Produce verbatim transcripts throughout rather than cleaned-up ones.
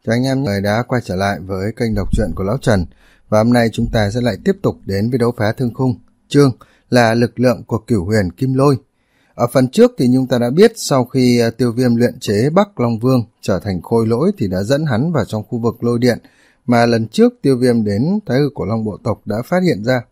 Chào anh em người đã quay trở lại với kênh đọc truyện của Lão Trần. Và hôm nay chúng ta sẽ lại tiếp tục đến với đấu phá thương khung, chương là lực lượng của Cửu Huyền Kim Lôi. Ở phần trước thì chúng ta đã biết sau khi Tiêu Viêm luyện chế Bắc Long Vương trở thành khôi lỗi thì đã dẫn hắn vào trong khu vực lôi điện mà lần trước Tiêu Viêm đến Thái Hư Cổ Long bộ tộc đã phát hiện ra.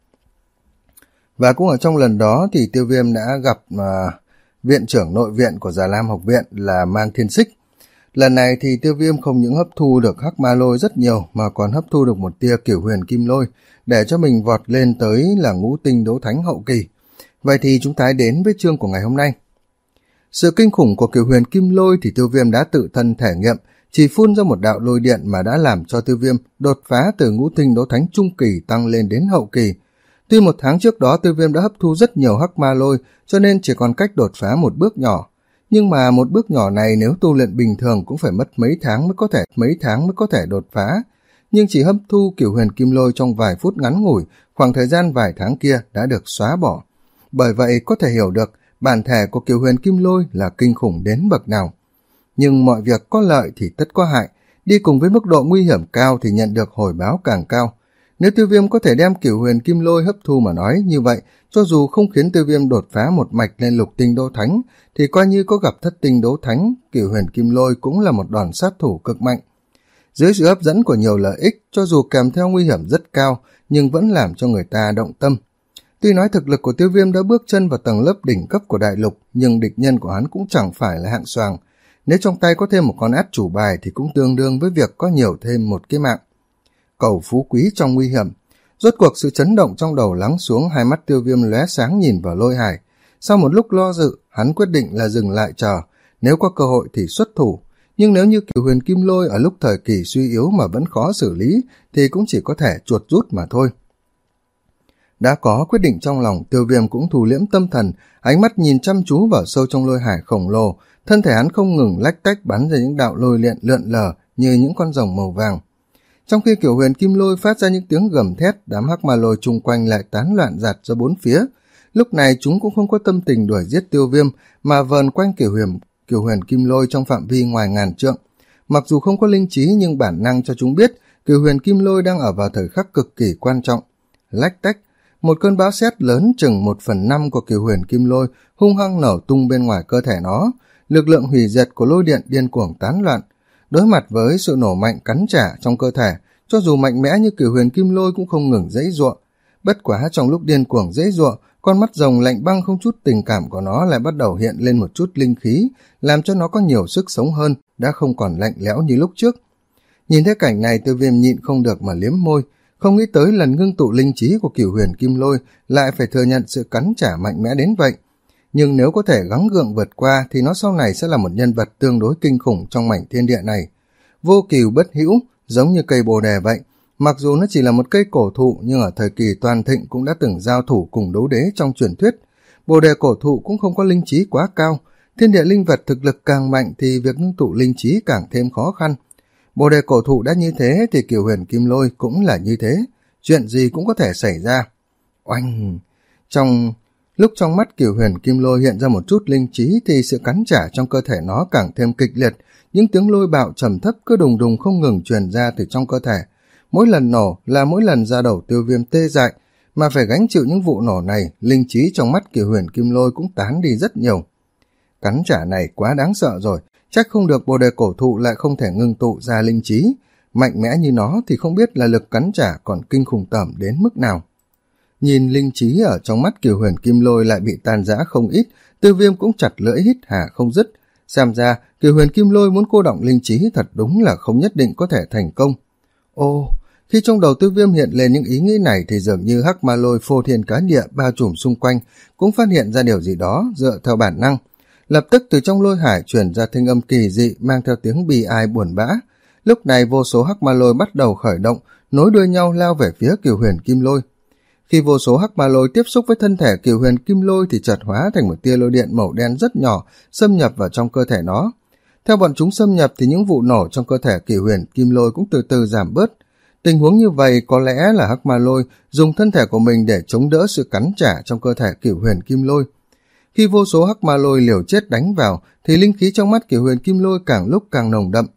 Và cũng ở trong lần đó thì Tiêu Viêm đã gặp uh, viện trưởng nội viện của Già Lam học viện là Mang Thiên Xích. Lần này thì Tiêu Viêm không những hấp thu được hắc ma lôi rất nhiều mà còn hấp thu được một tia Cửu Huyền Kim Lôi để cho mình vọt lên tới là ngũ tinh đấu thánh hậu kỳ. Vậy thì chúng ta đến với chương của ngày hôm nay. Sự kinh khủng của Cửu Huyền Kim Lôi thì Tiêu Viêm đã tự thân thể nghiệm, chỉ phun ra một đạo lôi điện mà đã làm cho Tiêu Viêm đột phá từ ngũ tinh đấu thánh trung kỳ tăng lên đến hậu kỳ. Tuy một tháng trước đó Tiêu Viêm đã hấp thu rất nhiều hắc ma lôi cho nên chỉ còn cách đột phá một bước nhỏ. Nhưng mà một bước nhỏ này nếu tu luyện bình thường cũng phải mất mấy tháng mới có thể mấy tháng mới có thể đột phá. Nhưng chỉ hấp thu Cửu Huyền Kim Lôi trong vài phút ngắn ngủi, khoảng thời gian vài tháng kia đã được xóa bỏ. Bởi vậy có thể hiểu được bản thể của Cửu Huyền Kim Lôi là kinh khủng đến bậc nào. Nhưng mọi việc có lợi thì tất có hại, đi cùng với mức độ nguy hiểm cao thì nhận được hồi báo càng cao. Nếu Tiêu Viêm có thể đem Cửu Huyền Kim Lôi hấp thu mà nói như vậy, cho dù không khiến Tiêu Viêm đột phá một mạch lên lục tinh đấu thánh, thì coi như có gặp thất tinh đấu thánh, Cửu Huyền Kim Lôi cũng là một đòn sát thủ cực mạnh. Dưới sự hấp dẫn của nhiều lợi ích, cho dù kèm theo nguy hiểm rất cao, nhưng vẫn làm cho người ta động tâm. Tuy nói thực lực của Tiêu Viêm đã bước chân vào tầng lớp đỉnh cấp của đại lục, nhưng địch nhân của hắn cũng chẳng phải là hạng xoàng. Nếu trong tay có thêm một con át chủ bài thì cũng tương đương với việc có nhiều thêm một cái mạng. Cầu phú quý trong nguy hiểm. Rốt cuộc sự chấn động trong đầu lắng xuống, hai mắt Tiêu Viêm lóe sáng nhìn vào Lôi Hải. Sau một lúc lo dự, hắn quyết định là dừng lại chờ, nếu có cơ hội thì xuất thủ. Nhưng nếu như Cửu Huyền Kim Lôi ở lúc thời kỳ suy yếu mà vẫn khó xử lý, thì cũng chỉ có thể chuột rút mà thôi. Đã có quyết định trong lòng, Tiêu Viêm cũng thu liễm tâm thần, ánh mắt nhìn chăm chú vào sâu trong Lôi Hải khổng lồ, thân thể hắn không ngừng lách tách bắn ra những đạo lôi điện lượn lờ như những con rồng màu vàng. Trong khi Cửu Huyền Kim Lôi phát ra những tiếng gầm thét, đám hắc ma lôi chung quanh lại tán loạn giạt ra bốn phía. Lúc này chúng cũng không có tâm tình đuổi giết Tiêu Viêm, mà vờn quanh Cửu Huyền, Cửu Huyền Kim Lôi trong phạm vi ngoài ngàn trượng. Mặc dù không có linh trí nhưng bản năng cho chúng biết Cửu Huyền Kim Lôi đang ở vào thời khắc cực kỳ quan trọng. Lách tách, một cơn bão sét lớn chừng một phần năm của Cửu Huyền Kim Lôi hung hăng nổ tung bên ngoài cơ thể nó. Lực lượng hủy diệt của lôi điện điên cuồng tán loạn. Đối mặt với sự nổ mạnh cắn trả trong cơ thể, cho dù mạnh mẽ như Cửu Huyền Kim Lôi cũng không ngừng giãy giụa. Bất quá trong lúc điên cuồng giãy giụa, con mắt rồng lạnh băng không chút tình cảm của nó lại bắt đầu hiện lên một chút linh khí, làm cho nó có nhiều sức sống hơn, đã không còn lạnh lẽo như lúc trước. Nhìn thấy cảnh này, Tiêu Viêm nhịn không được mà liếm môi, không nghĩ tới lần ngưng tụ linh trí của Cửu Huyền Kim Lôi lại phải thừa nhận sự cắn trả mạnh mẽ đến vậy. Nhưng nếu có thể gắng gượng vượt qua thì nó sau này sẽ là một nhân vật tương đối kinh khủng trong mảnh thiên địa này. Vô cừu bất hữu, giống như cây bồ đề vậy. Mặc dù nó chỉ là một cây cổ thụ nhưng ở thời kỳ toàn thịnh cũng đã từng giao thủ cùng đấu đế trong truyền thuyết. Bồ đề cổ thụ cũng không có linh trí quá cao. Thiên địa linh vật thực lực càng mạnh thì việc ngưng tụ linh trí càng thêm khó khăn. Bồ đề cổ thụ đã như thế thì Cửu Huyền Kim Lôi cũng là như thế. Chuyện gì cũng có thể xảy ra. Oanh! Trong lúc trong mắt Cửu Huyền Kim Lôi hiện ra một chút linh trí thì sự cắn trả trong cơ thể nó càng thêm kịch liệt. Những tiếng lôi bạo trầm thấp cứ đùng đùng không ngừng truyền ra từ trong cơ thể. Mỗi lần nổ là mỗi lần ra đầu Tiêu Viêm tê dại, mà phải gánh chịu những vụ nổ này, linh trí trong mắt Cửu Huyền Kim Lôi cũng tán đi rất nhiều. Cắn trả này quá đáng sợ rồi, chắc không được bồ đề cổ thụ lại không thể ngưng tụ ra linh trí. Mạnh mẽ như nó thì không biết là lực cắn trả còn kinh khủng tởm đến mức nào. Nhìn linh trí ở trong mắt Cửu Huyền Kim Lôi lại bị tan rã không ít, Tiêu Viêm cũng chặt lưỡi hít hà không dứt. Xem ra Cửu Huyền Kim Lôi muốn cô động linh trí thật đúng là không nhất định có thể thành công. Ô, khi trong đầu Tiêu Viêm hiện lên những ý nghĩ này thì dường như hắc ma lôi phô thiên cá địa bao trùm xung quanh cũng phát hiện ra điều gì đó dựa theo bản năng. Lập tức từ trong lôi hải truyền ra thanh âm kỳ dị mang theo tiếng bi ai buồn bã. Lúc này vô số hắc ma lôi bắt đầu khởi động, nối đuôi nhau lao về phía Cửu Huyền Kim Lôi. Khi vô số hắc ma lôi tiếp xúc với thân thể Cửu Huyền Kim Lôi thì chợt hóa thành một tia lôi điện màu đen rất nhỏ xâm nhập vào trong cơ thể nó. Theo bọn chúng xâm nhập thì những vụ nổ trong cơ thể Cửu Huyền Kim Lôi cũng từ từ giảm bớt. Tình huống như vậy có lẽ là hắc ma lôi dùng thân thể của mình để chống đỡ sự cắn trả trong cơ thể Cửu Huyền Kim Lôi. Khi vô số hắc ma lôi liều chết đánh vào thì linh khí trong mắt Cửu Huyền Kim Lôi càng lúc càng nồng đậm.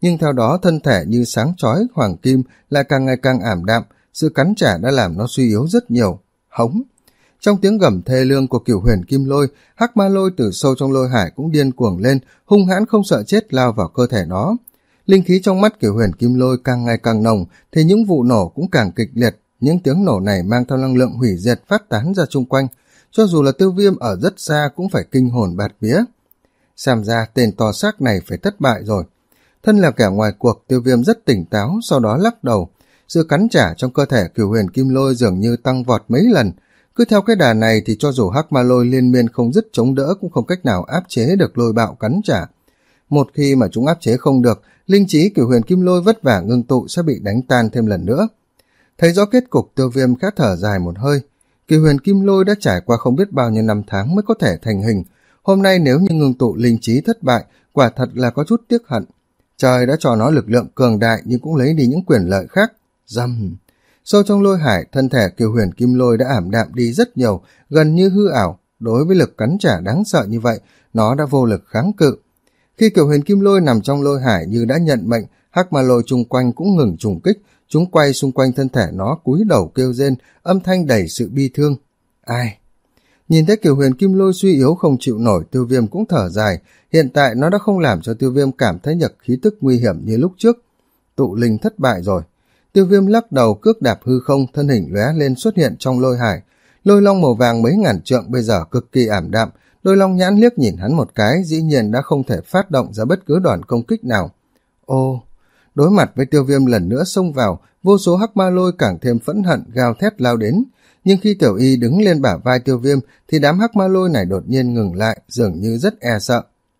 nhưng theo đó thân thể như sáng chói hoàng kim lại càng ngày càng ảm đạm, sự cắn trả đã làm nó suy yếu rất nhiều. Hống! Trong tiếng gầm thê lương của Cửu Huyền Kim Lôi, hắc ma lôi từ sâu trong lôi hải cũng điên cuồng lên, hung hãn không sợ chết lao vào cơ thể nó. Linh khí trong mắt Cửu Huyền Kim Lôi càng ngày càng nồng, thì những vụ nổ cũng càng kịch liệt. Những tiếng nổ này mang theo năng lượng hủy diệt phát tán ra chung quanh, cho dù là Tiêu Viêm ở rất xa cũng phải kinh hồn bạt vía. Xem ra tên to xác này phải thất bại rồi. Thân là kẻ ngoài cuộc, Tiêu Viêm rất tỉnh táo, sau đó lắc đầu. Sự cắn trả trong cơ thể Cửu Huyền Kim Lôi dường như tăng vọt mấy lần. Cứ theo cái đà này thì cho dù hắc ma lôi liên miên không dứt chống đỡ cũng không cách nào áp chế được lôi bạo cắn trả. Một khi mà chúng áp chế không được, linh trí Cửu Huyền Kim Lôi vất vả ngưng tụ sẽ bị đánh tan thêm lần nữa. Thấy rõ kết cục, Tiêu Viêm khẽ thở dài một hơi. Cửu Huyền Kim Lôi đã trải qua không biết bao nhiêu năm tháng mới có thể thành hình. Hôm nay nếu như ngưng tụ linh trí thất bại, quả thật là có chút tiếc hận. Trời đã cho nó lực lượng cường đại nhưng cũng lấy đi những quyền lợi khác. Rầm! Sâu trong lôi hải, thân thể Cửu Huyền Kim Lôi đã ảm đạm đi rất nhiều, gần như hư ảo. Đối với lực cắn trả đáng sợ như vậy, nó đã vô lực kháng cự. Khi Cửu Huyền Kim Lôi nằm trong lôi hải như đã nhận mệnh, hắc ma lôi chung quanh cũng ngừng trùng kích, chúng quay xung quanh thân thể nó cúi đầu kêu rên, âm thanh đầy sự bi thương. Ai? Nhìn thấy Cửu Huyền Kim Lôi suy yếu không chịu nổi, Tiêu Viêm cũng thở dài. Hiện tại nó đã không làm cho Tiêu Viêm cảm thấy nhật khí tức nguy hiểm như lúc trước. Tụ linh thất bại rồi. Tiêu Viêm lắc đầu cước đạp hư không, thân hình lóe lên xuất hiện trong lôi hải. Lôi long màu vàng mấy ngàn trượng bây giờ cực kỳ ảm đạm. Lôi long nhãn liếc nhìn hắn một cái, dĩ nhiên đã không thể phát động ra bất cứ đòn công kích nào. Ô! Đối mặt với Tiêu Viêm lần nữa xông vào, vô số hắc ma lôi càng thêm phẫn hận gào thét lao đến. Nhưng khi Tiểu Y đứng lên bả vai Tiêu Viêm thì đám hắc ma lôi này đột nhiên ngừng lại, dường như rất e sợ.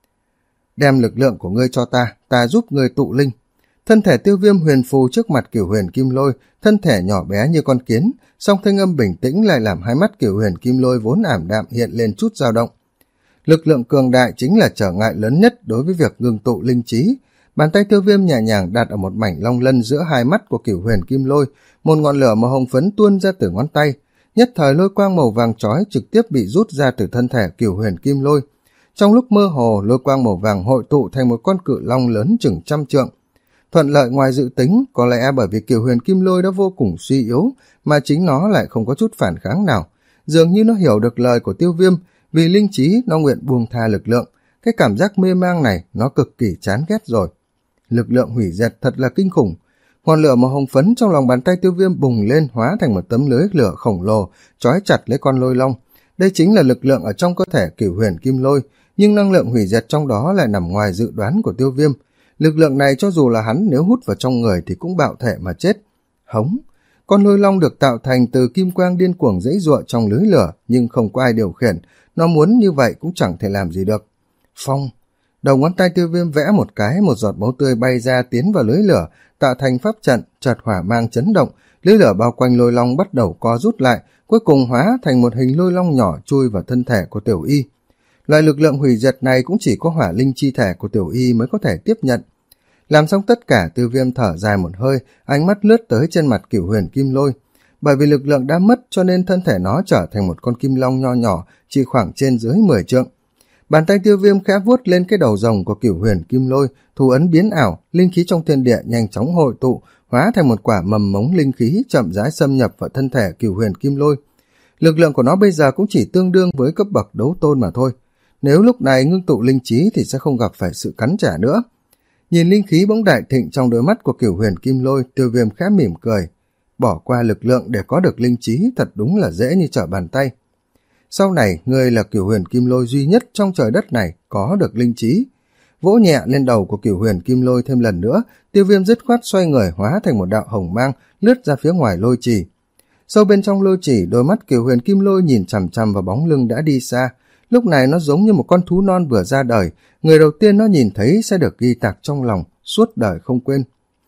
Đem lực lượng của ngươi cho ta, ta giúp ngươi tụ linh. Thân thể Tiêu Viêm huyền phù trước mặt Cửu Huyền Kim Lôi, thân thể nhỏ bé như con kiến, song thanh âm bình tĩnh lại làm hai mắt Cửu Huyền Kim Lôi vốn ảm đạm hiện lên chút dao động. Lực lượng cường đại chính là trở ngại lớn nhất đối với việc ngưng tụ linh trí. Bàn tay Tiêu Viêm nhẹ nhàng đặt ở một mảnh long lân giữa hai mắt của Cửu Huyền Kim Lôi, một ngọn lửa màu hồng phấn tuôn ra từ ngón tay. Nhất thời lôi quang màu vàng chói trực tiếp bị rút ra từ thân thể Cửu Huyền Kim Lôi. Trong lúc mơ hồ, lôi quang màu vàng hội tụ thành một con cự long lớn chừng trăm trượng. Thuận lợi ngoài dự tính, có lẽ bởi vì Cửu Huyền Kim Lôi đã vô cùng suy yếu, mà chính nó lại không có chút phản kháng nào. Dường như nó hiểu được lời của Tiêu Viêm, vì linh trí nó nguyện buông tha lực lượng. Cái cảm giác mê mang này nó cực kỳ chán ghét rồi. Lực lượng hủy diệt thật là kinh khủng. Ngọn lửa màu hồng phấn trong lòng bàn tay Tiêu Viêm bùng lên, hóa thành một tấm lưới lửa khổng lồ trói chặt lấy con lôi long. Đây chính là lực lượng ở trong cơ thể Cửu Huyền Kim Lôi, nhưng năng lượng hủy diệt trong đó lại nằm ngoài dự đoán của Tiêu Viêm. Lực lượng này cho dù là hắn nếu hút vào trong người thì cũng bạo thể mà chết. Hống! Con lôi long được tạo thành từ kim quang điên cuồng giãy giụa trong lưới lửa, nhưng không có ai điều khiển. Nó muốn như vậy cũng chẳng thể làm gì được. Phong! Đầu ngón tay Tiêu Viêm vẽ một cái, một giọt máu tươi bay ra tiến vào lưới lửa, tạo thành pháp trận, chợt hỏa mang chấn động, lưới lửa bao quanh lôi long bắt đầu co rút lại, cuối cùng hóa thành một hình lôi long nhỏ chui vào thân thể của Tiểu Y. Loại lực lượng hủy diệt này cũng chỉ có hỏa linh chi thể của Tiểu Y mới có thể tiếp nhận. Làm xong tất cả, Tiêu Viêm thở dài một hơi, ánh mắt lướt tới trên mặt Cửu Huyền Kim Lôi. Bởi vì lực lượng đã mất cho nên thân thể nó trở thành một con kim long nho nhỏ, chỉ khoảng trên dưới mười trượng. Bàn tay Tiêu Viêm khẽ vuốt lên cái đầu rồng của Cửu Huyền Kim Lôi, thủ ấn biến ảo, linh khí trong thiên địa nhanh chóng hội tụ, hóa thành một quả mầm mống linh khí chậm rãi xâm nhập vào thân thể Cửu Huyền Kim Lôi. Lực lượng của nó bây giờ cũng chỉ tương đương với cấp bậc đấu tôn mà thôi. Nếu lúc này ngưng tụ linh trí thì sẽ không gặp phải sự cắn trả nữa. Nhìn linh khí bỗng đại thịnh trong đôi mắt của Cửu Huyền Kim Lôi, Tiêu Viêm khẽ mỉm cười. Bỏ qua lực lượng để có được linh trí thật đúng là dễ như trở bàn tay. Sau này, ngươi là Cửu Huyền Kim Lôi duy nhất trong trời đất này có được linh trí. Vỗ nhẹ lên đầu của Cửu Huyền Kim Lôi thêm lần nữa, Tiêu Viêm dứt khoát xoay người hóa thành một đạo hồng mang, lướt ra phía ngoài lôi trì. Sâu bên trong lôi trì, đôi mắt Cửu Huyền Kim Lôi nhìn chằm chằm vào bóng lưng đã đi xa. Lúc này nó giống như một con thú non vừa ra đời, người đầu tiên nó nhìn thấy sẽ được ghi tạc trong lòng, suốt đời không quên.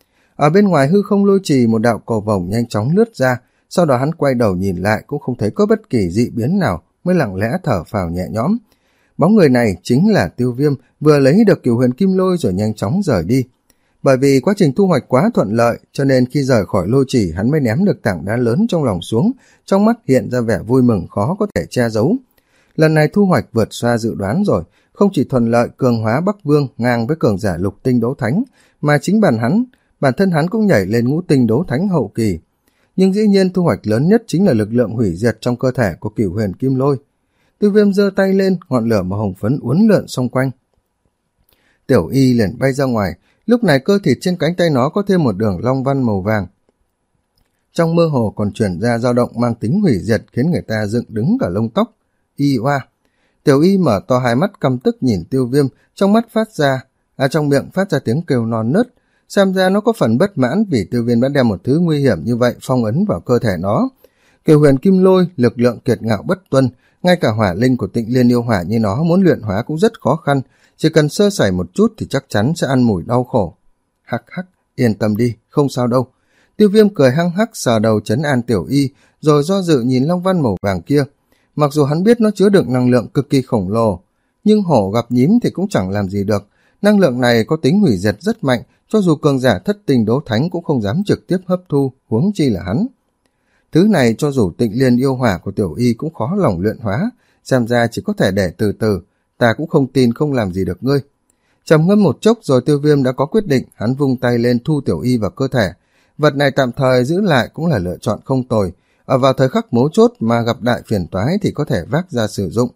Ở bên ngoài hư không lôi trì, một đạo cầu vồng nhanh chóng lướt ra, sau đó hắn quay đầu nhìn lại cũng không thấy có bất kỳ dị biến nào, mới lặng lẽ thở phào nhẹ nhõm. Bóng người này chính là Tiêu Viêm, vừa lấy được Cửu Huyền Kim Lôi rồi nhanh chóng rời đi. Bởi vì quá trình thu hoạch quá thuận lợi, cho nên khi rời khỏi lôi trì hắn mới ném được tảng đá lớn trong lòng xuống, trong mắt hiện ra vẻ vui mừng khó có thể che giấu. Lần này thu hoạch vượt xa dự đoán rồi, không chỉ thuận lợi cường hóa Bắc Vương ngang với cường giả lục tinh đấu thánh, mà chính bản hắn, bản thân hắn cũng nhảy lên ngũ tinh đấu thánh hậu kỳ. Nhưng dĩ nhiên thu hoạch lớn nhất chính là lực lượng hủy diệt trong cơ thể của Cửu Huyền Kim Lôi. Tiêu Viêm giơ tay lên, ngọn lửa màu hồng phấn uốn lượn xung quanh. Tiểu Y liền bay ra ngoài, lúc này cơ thịt trên cánh tay nó có thêm một đường long văn màu vàng. Trong mơ hồ còn truyền ra dao động mang tính hủy diệt khiến người ta dựng đứng cả lông tóc. Y oa! Tiểu Y mở to hai mắt căm tức nhìn Tiêu Viêm, trong mắt phát ra, à trong miệng phát ra tiếng kêu non nớt. Xem ra nó có phần bất mãn vì Tiêu Viêm đã đem một thứ nguy hiểm như vậy phong ấn vào cơ thể nó. Cửu Huyền Kim Lôi, lực lượng kiệt ngạo bất tuân, ngay cả hỏa linh của Tịnh Liên yêu hỏa như nó muốn luyện hóa cũng rất khó khăn, chỉ cần sơ sẩy một chút thì chắc chắn sẽ ăn mùi đau khổ. Hắc hắc, yên tâm đi, không sao đâu. Tiêu Viêm cười hăng hắc sờ đầu trấn an Tiểu Y, rồi do dự nhìn long văn màu vàng kia. Mặc dù hắn biết nó chứa đựng năng lượng cực kỳ khổng lồ, nhưng hổ gặp nhím thì cũng chẳng làm gì được. Năng lượng này có tính hủy diệt rất mạnh, cho dù cường giả thất tình đấu thánh cũng không dám trực tiếp hấp thu, huống chi là hắn. Thứ này cho dù Tịnh Liên yêu hỏa của Tiểu Y cũng khó lòng luyện hóa, xem ra chỉ có thể để từ từ, ta cũng không tin không làm gì được ngươi. Trầm ngâm một chốc rồi Tiêu Viêm đã có quyết định, hắn vung tay lên thu Tiểu Y vào cơ thể. Vật này tạm thời giữ lại cũng là lựa chọn không tồi, ở vào thời khắc mấu chốt mà gặp đại phiền toái thì có thể vác ra sử dụng.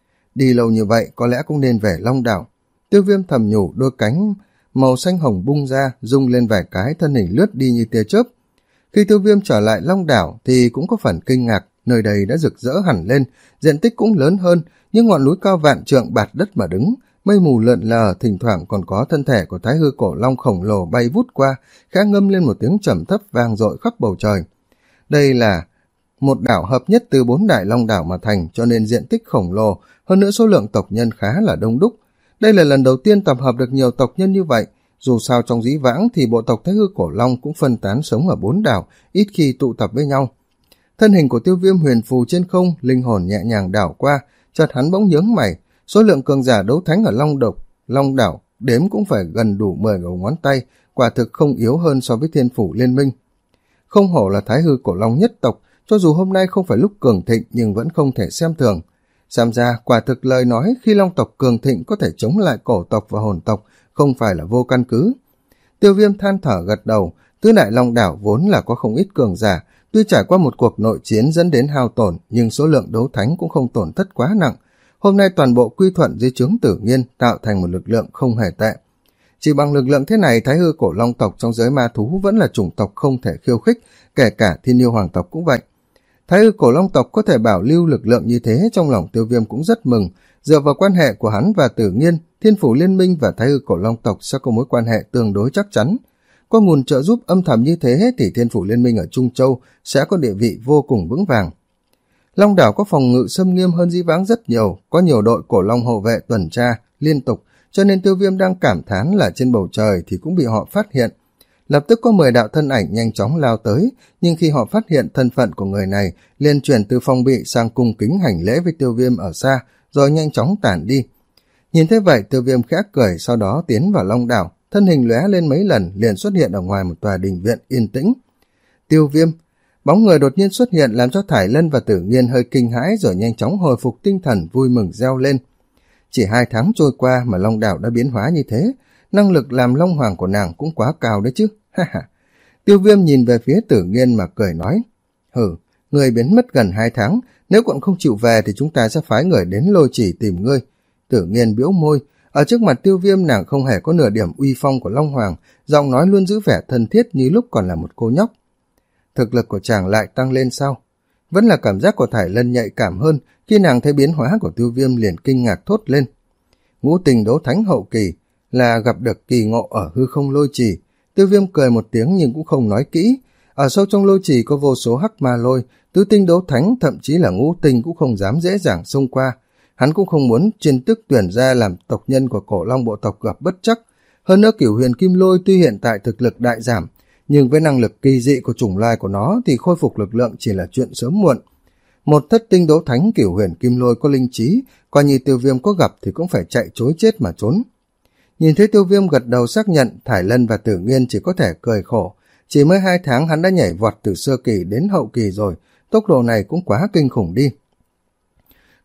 Đi lâu như vậy có lẽ cũng nên về Long Đảo. Tiêu Viêm thầm nhủ, đôi cánh màu xanh hồng bung ra, rung lên vài cái, thân hình lướt đi như tia chớp. Khi Tiêu Viêm trở lại Long Đảo thì cũng có phần kinh ngạc, nơi đây đã rực rỡ hẳn lên, diện tích cũng lớn hơn, nhưng ngọn núi cao vạn trượng bạt đất mà đứng, mây mù lượn lờ, thỉnh thoảng còn có thân thể của Thái Hư Cổ Long khổng lồ bay vút qua, khẽ ngâm lên một tiếng trầm thấp vang dội khắp bầu trời. Đây là một đảo hợp nhất từ bốn đại long đảo mà thành, cho nên diện tích khổng lồ, hơn nữa số lượng tộc nhân khá là đông đúc. Đây là lần đầu tiên tập hợp được nhiều tộc nhân như vậy, dù sao trong dĩ vãng thì bộ tộc Thái Hư Cổ Long cũng phân tán sống ở bốn đảo, ít khi tụ tập với nhau. Thân hình của Tiêu Viêm huyền phù trên không, linh hồn nhẹ nhàng đảo qua, chợt hắn bỗng nhướng mày, số lượng cường giả đấu thánh ở Long Độc, Long Đảo đếm cũng phải gần đủ mười đầu ngón tay, quả thực không yếu hơn so với Thiên Phủ Liên Minh. Không hổ là Thái Hư Cổ Long nhất tộc, cho dù hôm nay không phải lúc cường thịnh nhưng vẫn không thể xem thường. Xem ra quả thực lời nói khi Long tộc cường thịnh có thể chống lại cổ tộc và hồn tộc không phải là vô căn cứ. Tiêu Viêm than thở gật đầu, tứ đại Long Đảo vốn là có không ít cường giả, tuy trải qua một cuộc nội chiến dẫn đến hao tổn nhưng số lượng đấu thánh cũng không tổn thất quá nặng. Hôm nay toàn bộ quy thuận dưới trướng Tử Nghiên tạo thành một lực lượng không hề tệ. Chỉ bằng lực lượng thế này, Thái Hư Cổ Long tộc trong giới ma thú vẫn là chủng tộc không thể khiêu khích, kể cả Thiên Yêu Hoàng tộc cũng vậy. Thái Hư Cổ Long tộc có thể bảo lưu lực lượng như thế, trong lòng Tiêu Viêm cũng rất mừng. Dựa vào quan hệ của hắn và Tử Nghiên, Thiên Phủ Liên Minh và Thái Hư Cổ Long tộc sẽ có mối quan hệ tương đối chắc chắn. Có nguồn trợ giúp âm thầm như thế thì Thiên Phủ Liên Minh ở Trung Châu sẽ có địa vị vô cùng vững vàng. Long đảo có phòng ngự xâm nghiêm hơn dĩ vãng rất nhiều, có nhiều đội cổ long hộ vệ tuần tra liên tục, cho nên Tiêu Viêm đang cảm thán là trên bầu trời thì cũng bị họ phát hiện. Lập tức có mười đạo thân ảnh nhanh chóng lao tới, nhưng khi họ phát hiện thân phận của người này, liền chuyển từ phòng bị sang cung kính hành lễ với Tiêu Viêm ở xa, rồi nhanh chóng tản đi. Nhìn thấy vậy, Tiêu Viêm khẽ cười, sau đó tiến vào Long đảo, thân hình lóe lên mấy lần liền xuất hiện ở ngoài một tòa đình viện yên tĩnh. Tiêu Viêm, bóng người đột nhiên xuất hiện làm cho Thải Lân và Tử Nghiên hơi kinh hãi rồi nhanh chóng hồi phục tinh thần, vui mừng reo lên. Chỉ hai tháng trôi qua mà Long đảo đã biến hóa như thế, năng lực làm Long Hoàng của nàng cũng quá cao đấy chứ. Ha ha. Tiêu Viêm nhìn về phía Tử Nghiên mà cười nói, hừ, người biến mất gần hai tháng, nếu còn không chịu về thì chúng ta sẽ phái người đến Lôi Chỉ tìm ngươi. Tử Nghiên bĩu môi, ở trước mặt Tiêu Viêm nàng không hề có nửa điểm uy phong của Long Hoàng, giọng nói luôn giữ vẻ thân thiết như lúc còn là một cô nhóc. Thực lực của chàng lại tăng lên sao? Vẫn là cảm giác của Thải Lân nhạy cảm hơn, khi nàng thấy biến hóa của Tiêu Viêm liền kinh ngạc thốt lên. Ngũ tình đấu thánh hậu kỳ là gặp được kỳ ngộ ở hư không Lôi Trì. Tiêu Viêm cười một tiếng nhưng cũng không nói kỹ. Ở sâu trong Lôi Trì có vô số hắc ma lôi, tứ tinh đấu thánh thậm chí là ngũ tinh cũng không dám dễ dàng xông qua. Hắn cũng không muốn chuyên tức tuyển ra làm tộc nhân của cổ long bộ tộc gặp bất chắc. Hơn nữa Cửu Huyền Kim Lôi tuy hiện tại thực lực đại giảm, nhưng với năng lực kỳ dị của chủng loài của nó thì khôi phục lực lượng chỉ là chuyện sớm muộn. Một thất tinh đấu thánh Cửu Huyền Kim Lôi có linh trí, coi như Tiêu Viêm có gặp thì cũng phải chạy chối chết mà trốn. Nhìn thấy Tiêu Viêm gật đầu xác nhận, Thải Lân và Tử Nghiên chỉ có thể cười khổ. Chỉ mới hai tháng hắn đã nhảy vọt từ sơ kỳ đến hậu kỳ rồi, tốc độ này cũng quá kinh khủng đi.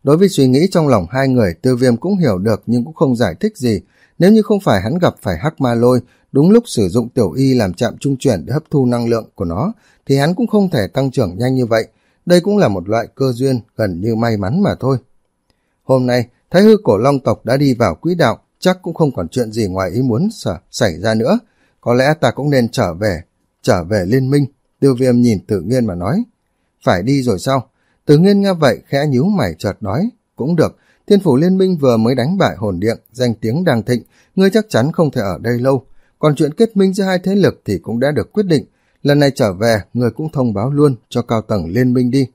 Đối với suy nghĩ trong lòng hai người, Tiêu Viêm cũng hiểu được nhưng cũng không giải thích gì. Nếu như không phải hắn gặp phải hắc ma lôi, đúng lúc sử dụng tiểu y làm trạm trung chuyển để hấp thu năng lượng của nó, thì hắn cũng không thể tăng trưởng nhanh như vậy. Đây cũng là một loại cơ duyên gần như may mắn mà thôi. Hôm nay, Thái Hư Cổ Long tộc đã đi vào quỹ đạo, chắc cũng không còn chuyện gì ngoài ý muốn xảy ra nữa. Có lẽ ta cũng nên trở về, trở về liên minh. Tiêu Viêm nhìn Tử Nghiên mà nói. Phải đi rồi sao? Tử Nghiên nghe vậy khẽ nhíu mày chợt nói. Cũng được, Thiên Phủ Liên minh vừa mới đánh bại Hồn Điện, danh tiếng đang thịnh, ngươi chắc chắn không thể ở đây lâu. Còn chuyện kết minh giữa hai thế lực thì cũng đã được quyết định. Lần này trở về, ngươi cũng thông báo luôn cho cao tầng liên minh đi.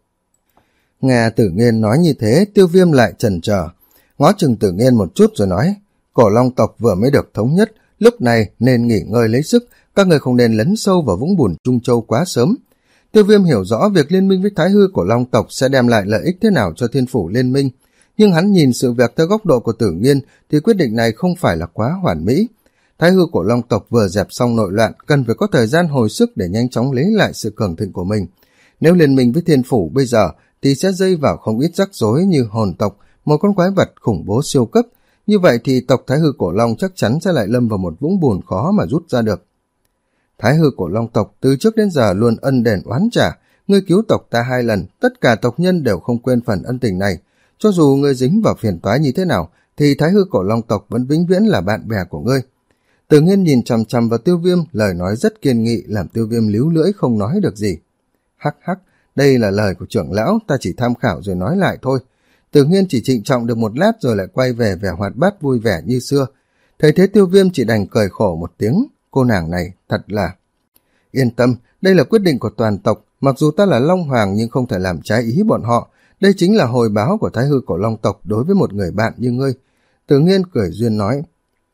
Nghe Tử Nghiên nói như thế, Tiêu Viêm lại chần chờ, ngó chừng Tử Nghiên một chút rồi nói. Cổ Long tộc vừa mới được thống nhất, lúc này nên nghỉ ngơi lấy sức, các người không nên lấn sâu vào vũng bùn Trung Châu quá sớm. Tiêu Viêm hiểu rõ việc liên minh với Thái Hư Cổ Long tộc sẽ đem lại lợi ích thế nào cho Thiên Phủ Liên minh, nhưng hắn nhìn sự việc theo góc độ của Tử Nghiên thì quyết định này không phải là quá hoàn mỹ. Thái Hư Cổ Long tộc vừa dẹp xong nội loạn, cần phải có thời gian hồi sức để nhanh chóng lấy lại sự cường thịnh của mình. Nếu liên minh với Thiên Phủ bây giờ thì sẽ dây vào không ít rắc rối như hồn tộc, một con quái vật khủng bố siêu cấp. Như vậy thì tộc Thái Hư Cổ Long chắc chắn sẽ lại lâm vào một vũng bùn khó mà rút ra được. Thái Hư Cổ Long tộc từ trước đến giờ luôn ân đền oán trả, ngươi cứu tộc ta hai lần, tất cả tộc nhân đều không quên phần ân tình này. Cho dù ngươi dính vào phiền toái như thế nào, thì Thái Hư Cổ Long tộc vẫn vĩnh viễn là bạn bè của ngươi. Tử Nghiên nhìn chằm chằm vào Tiêu Viêm, lời nói rất kiên nghị làm Tiêu Viêm líu lưỡi không nói được gì. Hắc hắc, đây là lời của trưởng lão, ta chỉ tham khảo rồi nói lại thôi. Tử Nghiên chỉ trịnh trọng được một lát rồi lại quay về vẻ hoạt bát vui vẻ như xưa. Thấy thế Tiêu Viêm chỉ đành cười khổ một tiếng, cô nàng này thật là... Yên tâm, đây là quyết định của toàn tộc, mặc dù ta là Long Hoàng nhưng không thể làm trái ý bọn họ. Đây chính là hồi báo của Thái Hư Cổ Long tộc đối với một người bạn như ngươi. Tử Nghiên cười duyên nói.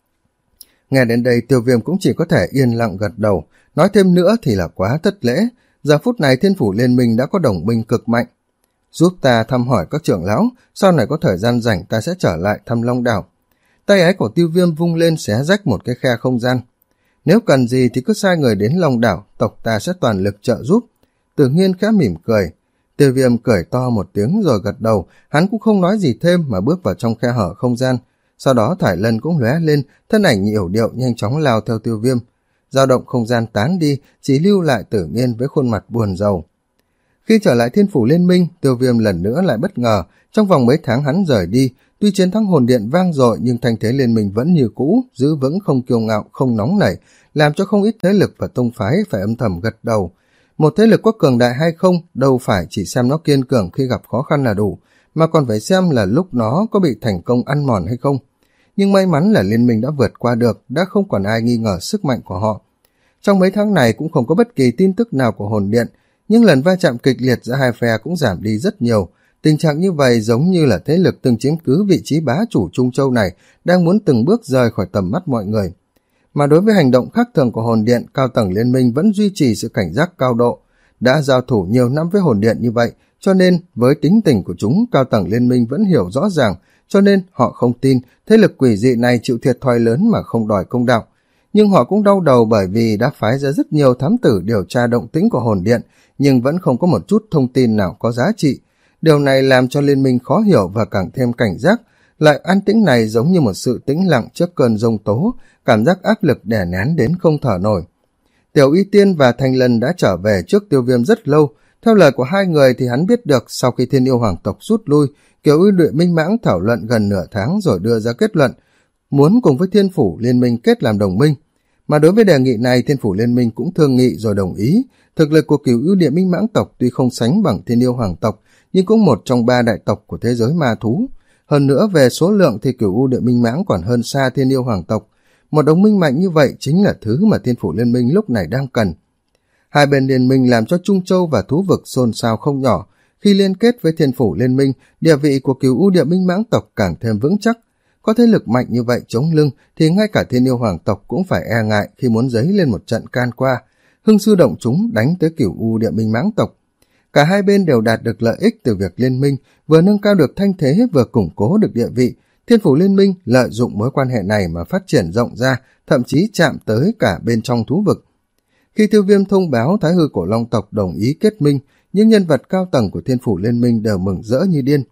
Nghe đến đây Tiêu Viêm cũng chỉ có thể yên lặng gật đầu, nói thêm nữa thì là quá thất lễ. Giờ phút này Thiên Phủ Liên minh đã có đồng minh cực mạnh. Giúp ta thăm hỏi các trưởng lão, sau này có thời gian rảnh ta sẽ trở lại thăm Long Đảo. Tay ái của Tiêu Viêm vung lên xé rách một cái khe không gian. Nếu cần gì thì cứ sai người đến Long Đảo, tộc ta sẽ toàn lực trợ giúp. Tử Nghiên khẽ mỉm cười. Tiêu Viêm cười to một tiếng rồi gật đầu, hắn cũng không nói gì thêm mà bước vào trong khe hở không gian. Sau đó thải lân cũng lóe lên, thân ảnh yểu điệu nhanh chóng lao theo Tiêu Viêm. Dao động không gian tán đi, chỉ lưu lại Tử Nghiên với khuôn mặt buồn rầu. Khi trở lại Thiên Phủ Liên minh, Tiêu Viêm lần nữa lại bất ngờ. Trong vòng mấy tháng hắn rời đi, tuy chiến thắng hồn điện vang dội nhưng thanh thế liên minh vẫn như cũ, giữ vững không kiêu ngạo, không nóng nảy, làm cho không ít thế lực và tông phái phải âm thầm gật đầu. Một thế lực có cường đại hay không, đâu phải chỉ xem nó kiên cường khi gặp khó khăn là đủ, mà còn phải xem là lúc nó có bị thành công ăn mòn hay không. Nhưng may mắn là liên minh đã vượt qua được, đã không còn ai nghi ngờ sức mạnh của họ. Trong mấy tháng này cũng không có bất kỳ tin tức nào của hồn điện, nhưng lần va chạm kịch liệt giữa hai phe cũng giảm đi rất nhiều. Tình trạng như vậy giống như là thế lực từng chiếm cứ vị trí bá chủ Trung Châu này đang muốn từng bước rời khỏi tầm mắt mọi người. Mà đối với hành động khác thường của hồn điện, cao tầng liên minh vẫn duy trì sự cảnh giác cao độ. Đã giao thủ nhiều năm với hồn điện như vậy, cho nên với tính tình của chúng, cao tầng liên minh vẫn hiểu rõ ràng, cho nên họ không tin thế lực quỷ dị này chịu thiệt thòi lớn mà không đòi công đạo. Nhưng họ cũng đau đầu bởi vì đã phái ra rất nhiều thám tử điều tra động tĩnh của hồn điện, nhưng vẫn không có một chút thông tin nào có giá trị. Điều này làm cho liên minh khó hiểu và càng thêm cảnh giác. Lại an tĩnh này giống như một sự tĩnh lặng trước cơn giông tố, cảm giác áp lực đè nén đến không thở nổi. Tiểu Y Tiên và Thanh Lân đã trở về trước Tiêu Viêm rất lâu. Theo lời của hai người thì hắn biết được sau khi Thiên Yêu Hoàng tộc rút lui, Kiều Uy Luyện Minh Mãng thảo luận gần nửa tháng rồi đưa ra kết luận, muốn cùng với Thiên Phủ Liên minh kết làm đồng minh. Mà đối với đề nghị này, Thiên Phủ Liên minh cũng thương nghị rồi đồng ý. Thực lực của Cửu Ưu Địa Minh Mãng tộc tuy không sánh bằng Thiên Yêu Hoàng tộc, nhưng cũng một trong ba đại tộc của thế giới ma thú. Hơn nữa về số lượng thì Cửu Ưu Địa Minh Mãng còn hơn xa Thiên Yêu Hoàng tộc. Một đồng minh mạnh như vậy chính là thứ mà Thiên Phủ Liên minh lúc này đang cần. Hai bên liên minh làm cho Trung Châu và thú vực xôn xao không nhỏ. Khi liên kết với Thiên Phủ Liên minh, địa vị của Cửu Ưu Địa Minh Mãng tộc càng thêm vững chắc. Có thế lực mạnh như vậy chống lưng thì ngay cả Thiên Yêu Hoàng tộc cũng phải e ngại khi muốn dấy lên một trận can qua. Hưng sư động chúng đánh tới Cửu U Địa Minh Mãng tộc. Cả hai bên đều đạt được lợi ích từ việc liên minh, vừa nâng cao được thanh thế vừa củng cố được địa vị. Thiên Phủ Liên minh lợi dụng mối quan hệ này mà phát triển rộng ra, thậm chí chạm tới cả bên trong thú vực. Khi Tiêu Viêm thông báo Thái Hư Cổ Long tộc đồng ý kết minh, những nhân vật cao tầng của Thiên Phủ Liên minh đều mừng rỡ như điên.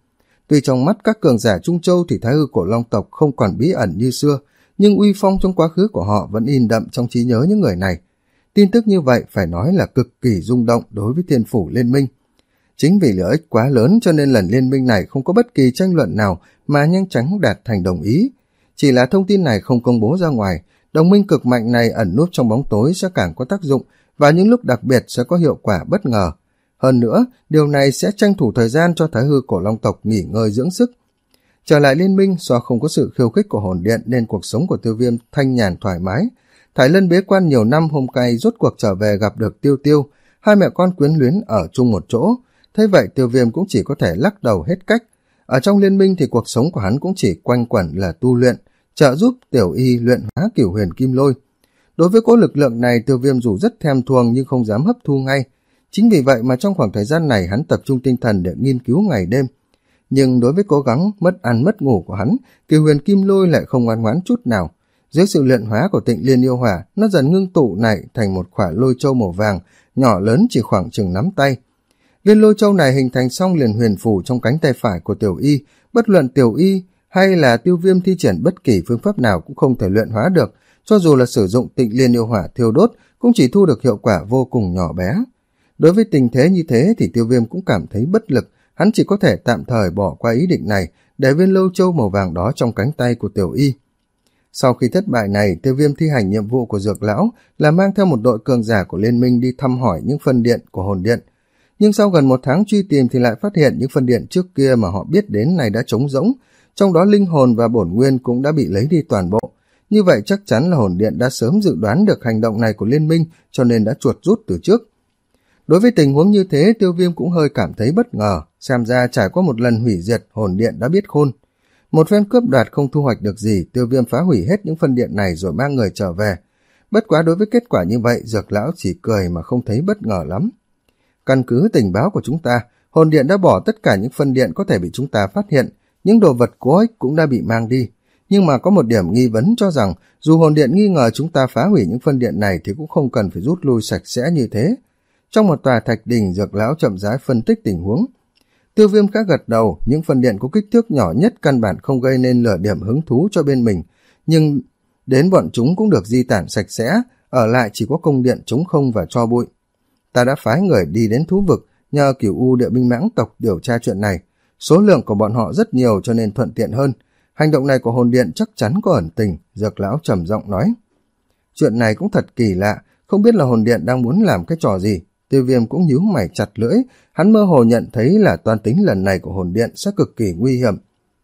Tuy trong mắt các cường giả Trung Châu thì Thái Hư Cổ Long tộc không còn bí ẩn như xưa, nhưng uy phong trong quá khứ của họ vẫn in đậm trong trí nhớ những người này. Tin tức như vậy phải nói là cực kỳ rung động đối với Thiên Phủ Liên minh. Chính vì lợi ích quá lớn cho nên lần liên minh này không có bất kỳ tranh luận nào mà nhanh chóng đạt thành đồng ý. Chỉ là thông tin này không công bố ra ngoài, đồng minh cực mạnh này ẩn núp trong bóng tối sẽ càng có tác dụng và những lúc đặc biệt sẽ có hiệu quả bất ngờ. Hơn nữa, điều này sẽ tranh thủ thời gian cho Thái Hư Cổ Long tộc nghỉ ngơi dưỡng sức. Trở lại liên minh, do không có sự khiêu khích của hồn điện nên cuộc sống của Tiêu Viêm thanh nhàn thoải mái. Thải Lân bế quan nhiều năm hôm nay rốt cuộc trở về gặp được Tiêu Tiêu, hai mẹ con quyến luyến ở chung một chỗ. Thế vậy Tiêu Viêm cũng chỉ có thể lắc đầu hết cách. Ở trong liên minh thì cuộc sống của hắn cũng chỉ quanh quẩn là tu luyện, trợ giúp Tiểu Y luyện hóa Cửu Huyền Kim Lôi. Đối với cỗ lực lượng này, Tiêu Viêm dù rất thèm thuồng nhưng không dám hấp thu ngay. Chính vì vậy mà trong khoảng thời gian này hắn tập trung tinh thần để nghiên cứu ngày đêm. Nhưng đối với cố gắng mất ăn mất ngủ của hắn, Cửu Huyền Kim Lôi lại không ngoan ngoãn chút nào. Dưới sự luyện hóa của Tịnh Liên Yêu Hỏa, nó dần ngưng tụ lại thành một quả lôi châu màu vàng, nhỏ lớn chỉ khoảng chừng nắm tay. Viên lôi châu này hình thành xong liền huyền phù trong cánh tay phải của Tiểu Y, bất luận Tiểu Y hay là Tiêu Viêm thi triển bất kỳ phương pháp nào cũng không thể luyện hóa được, cho dù là sử dụng Tịnh Liên Yêu Hỏa thiêu đốt cũng chỉ thu được hiệu quả vô cùng nhỏ bé. Đối với tình thế như thế thì Tiêu Viêm cũng cảm thấy bất lực, hắn chỉ có thể tạm thời bỏ qua ý định này, để viên lôi châu màu vàng đó trong cánh tay của Tiểu Y. Sau khi thất bại này, Tiêu Viêm thi hành nhiệm vụ của Dược Lão là mang theo một đội cường giả của liên minh đi thăm hỏi những phân điện của hồn điện. Nhưng sau gần một tháng truy tìm thì lại phát hiện những phân điện trước kia mà họ biết đến này đã trống rỗng, trong đó linh hồn và bổn nguyên cũng đã bị lấy đi toàn bộ. Như vậy chắc chắn là hồn điện đã sớm dự đoán được hành động này của liên minh cho nên đã chuột rút từ trước. Đối với tình huống như thế, Tiêu Viêm cũng hơi cảm thấy bất ngờ, xem ra trải qua một lần hủy diệt, hồn điện đã biết khôn. Một phen cướp đoạt không thu hoạch được gì, Tiêu Viêm phá hủy hết những phân điện này rồi mang người trở về. Bất quá đối với kết quả như vậy, Dược Lão chỉ cười mà không thấy bất ngờ lắm. Căn cứ tình báo của chúng ta, hồn điện đã bỏ tất cả những phân điện có thể bị chúng ta phát hiện, những đồ vật cố ích cũng đã bị mang đi. Nhưng mà có một điểm nghi vấn cho rằng, dù hồn điện nghi ngờ chúng ta phá hủy những phân điện này thì cũng không cần phải rút lui sạch sẽ như thế. Trong một tòa thạch đình, Dược Lão chậm rãi phân tích tình huống. Tiêu Viêm khá gật đầu, những phân điện có kích thước nhỏ nhất căn bản không gây nên lửa điểm hứng thú cho bên mình, nhưng đến bọn chúng cũng được di tản sạch sẽ, ở lại chỉ có cung điện trống không và tro bụi. Ta đã phái người đi đến thú vực, nhờ Cửu U Địa Binh Mãng tộc điều tra chuyện này. Số lượng của bọn họ rất nhiều cho nên thuận tiện hơn. Hành động này của hồn điện chắc chắn có ẩn tình, Dược Lão trầm giọng nói. Chuyện này cũng thật kỳ lạ, không biết là hồn điện đang muốn làm cái trò gì. Tiêu Viêm cũng nhíu mày chặt lưỡi, hắn mơ hồ nhận thấy là toan tính lần này của hồn điện sẽ cực kỳ nguy hiểm.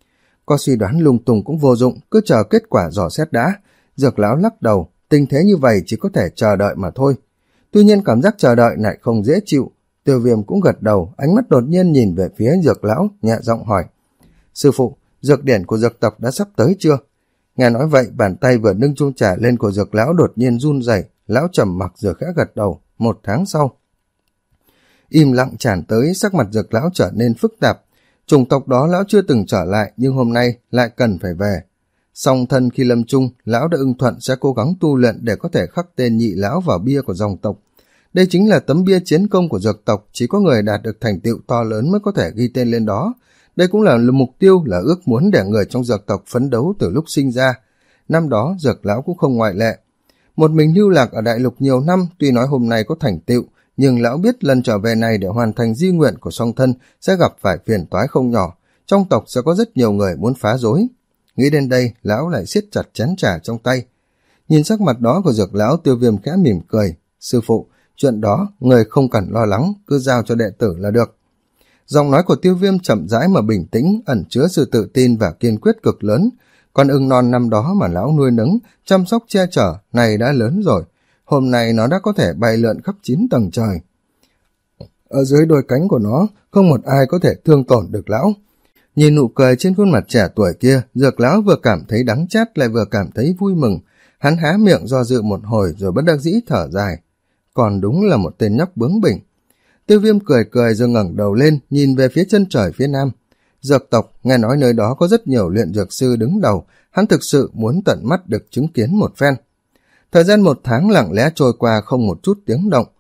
Có suy đoán lung tung cũng vô dụng, cứ chờ kết quả dò xét đã. Dược Lão lắc đầu, tình thế như vậy chỉ có thể chờ đợi mà thôi. Tuy nhiên cảm giác chờ đợi lại không dễ chịu. Tiêu Viêm cũng gật đầu, ánh mắt đột nhiên nhìn về phía Dược Lão, nhẹ giọng hỏi. Sư phụ, dược điển của dược tộc đã sắp tới chưa? Nghe nói vậy, bàn tay vừa nâng chuông trà lên của Dược Lão đột nhiên run rẩy. Lão trầm mặc rồi khẽ gật đầu. Một tháng sau, im lặng tràn tới, sắc mặt Dược Lão trở nên phức tạp. Chủng tộc đó lão chưa từng trở lại, nhưng hôm nay lại cần phải về. Song thân khi lâm chung, lão đã ưng thuận sẽ cố gắng tu luyện để có thể khắc tên nhị lão vào bia của dòng tộc. Đây chính là tấm bia chiến công của dược tộc, chỉ có người đạt được thành tựu to lớn mới có thể ghi tên lên đó. Đây cũng là mục tiêu, là ước muốn để người trong dược tộc phấn đấu từ lúc sinh ra. Năm đó, Dược Lão cũng không ngoại lệ. Một mình lưu lạc ở đại lục nhiều năm, tuy nói hôm nay có thành tựu, nhưng lão biết lần trở về này để hoàn thành di nguyện của song thân sẽ gặp phải phiền toái không nhỏ. Trong tộc sẽ có rất nhiều người muốn phá rối. Nghĩ đến đây, lão lại siết chặt chén trà trong tay. Nhìn sắc mặt đó của Dược Lão, Tiêu Viêm khẽ mỉm cười. Sư phụ, chuyện đó người không cần lo lắng, cứ giao cho đệ tử là được. Giọng nói của Tiêu Viêm chậm rãi mà bình tĩnh, ẩn chứa sự tự tin và kiên quyết cực lớn. Con ưng non năm đó mà lão nuôi nấng, chăm sóc che chở, này đã lớn rồi. Hôm nay nó đã có thể bay lượn khắp chín tầng trời. Ở dưới đôi cánh của nó, không một ai có thể thương tổn được lão. Nhìn nụ cười trên khuôn mặt trẻ tuổi kia, Dược Lão vừa cảm thấy đắng chát lại vừa cảm thấy vui mừng. Hắn há miệng do dự một hồi rồi bất đắc dĩ thở dài. Còn đúng là một tên nhóc bướng bỉnh. Tiêu Viêm cười cười rồi ngẩng đầu lên, nhìn về phía chân trời phía nam. Dược tộc, nghe nói nơi đó có rất nhiều luyện dược sư đứng đầu, hắn thực sự muốn tận mắt được chứng kiến một phen. Thời gian một tháng lặng lẽ trôi qua không một chút tiếng động.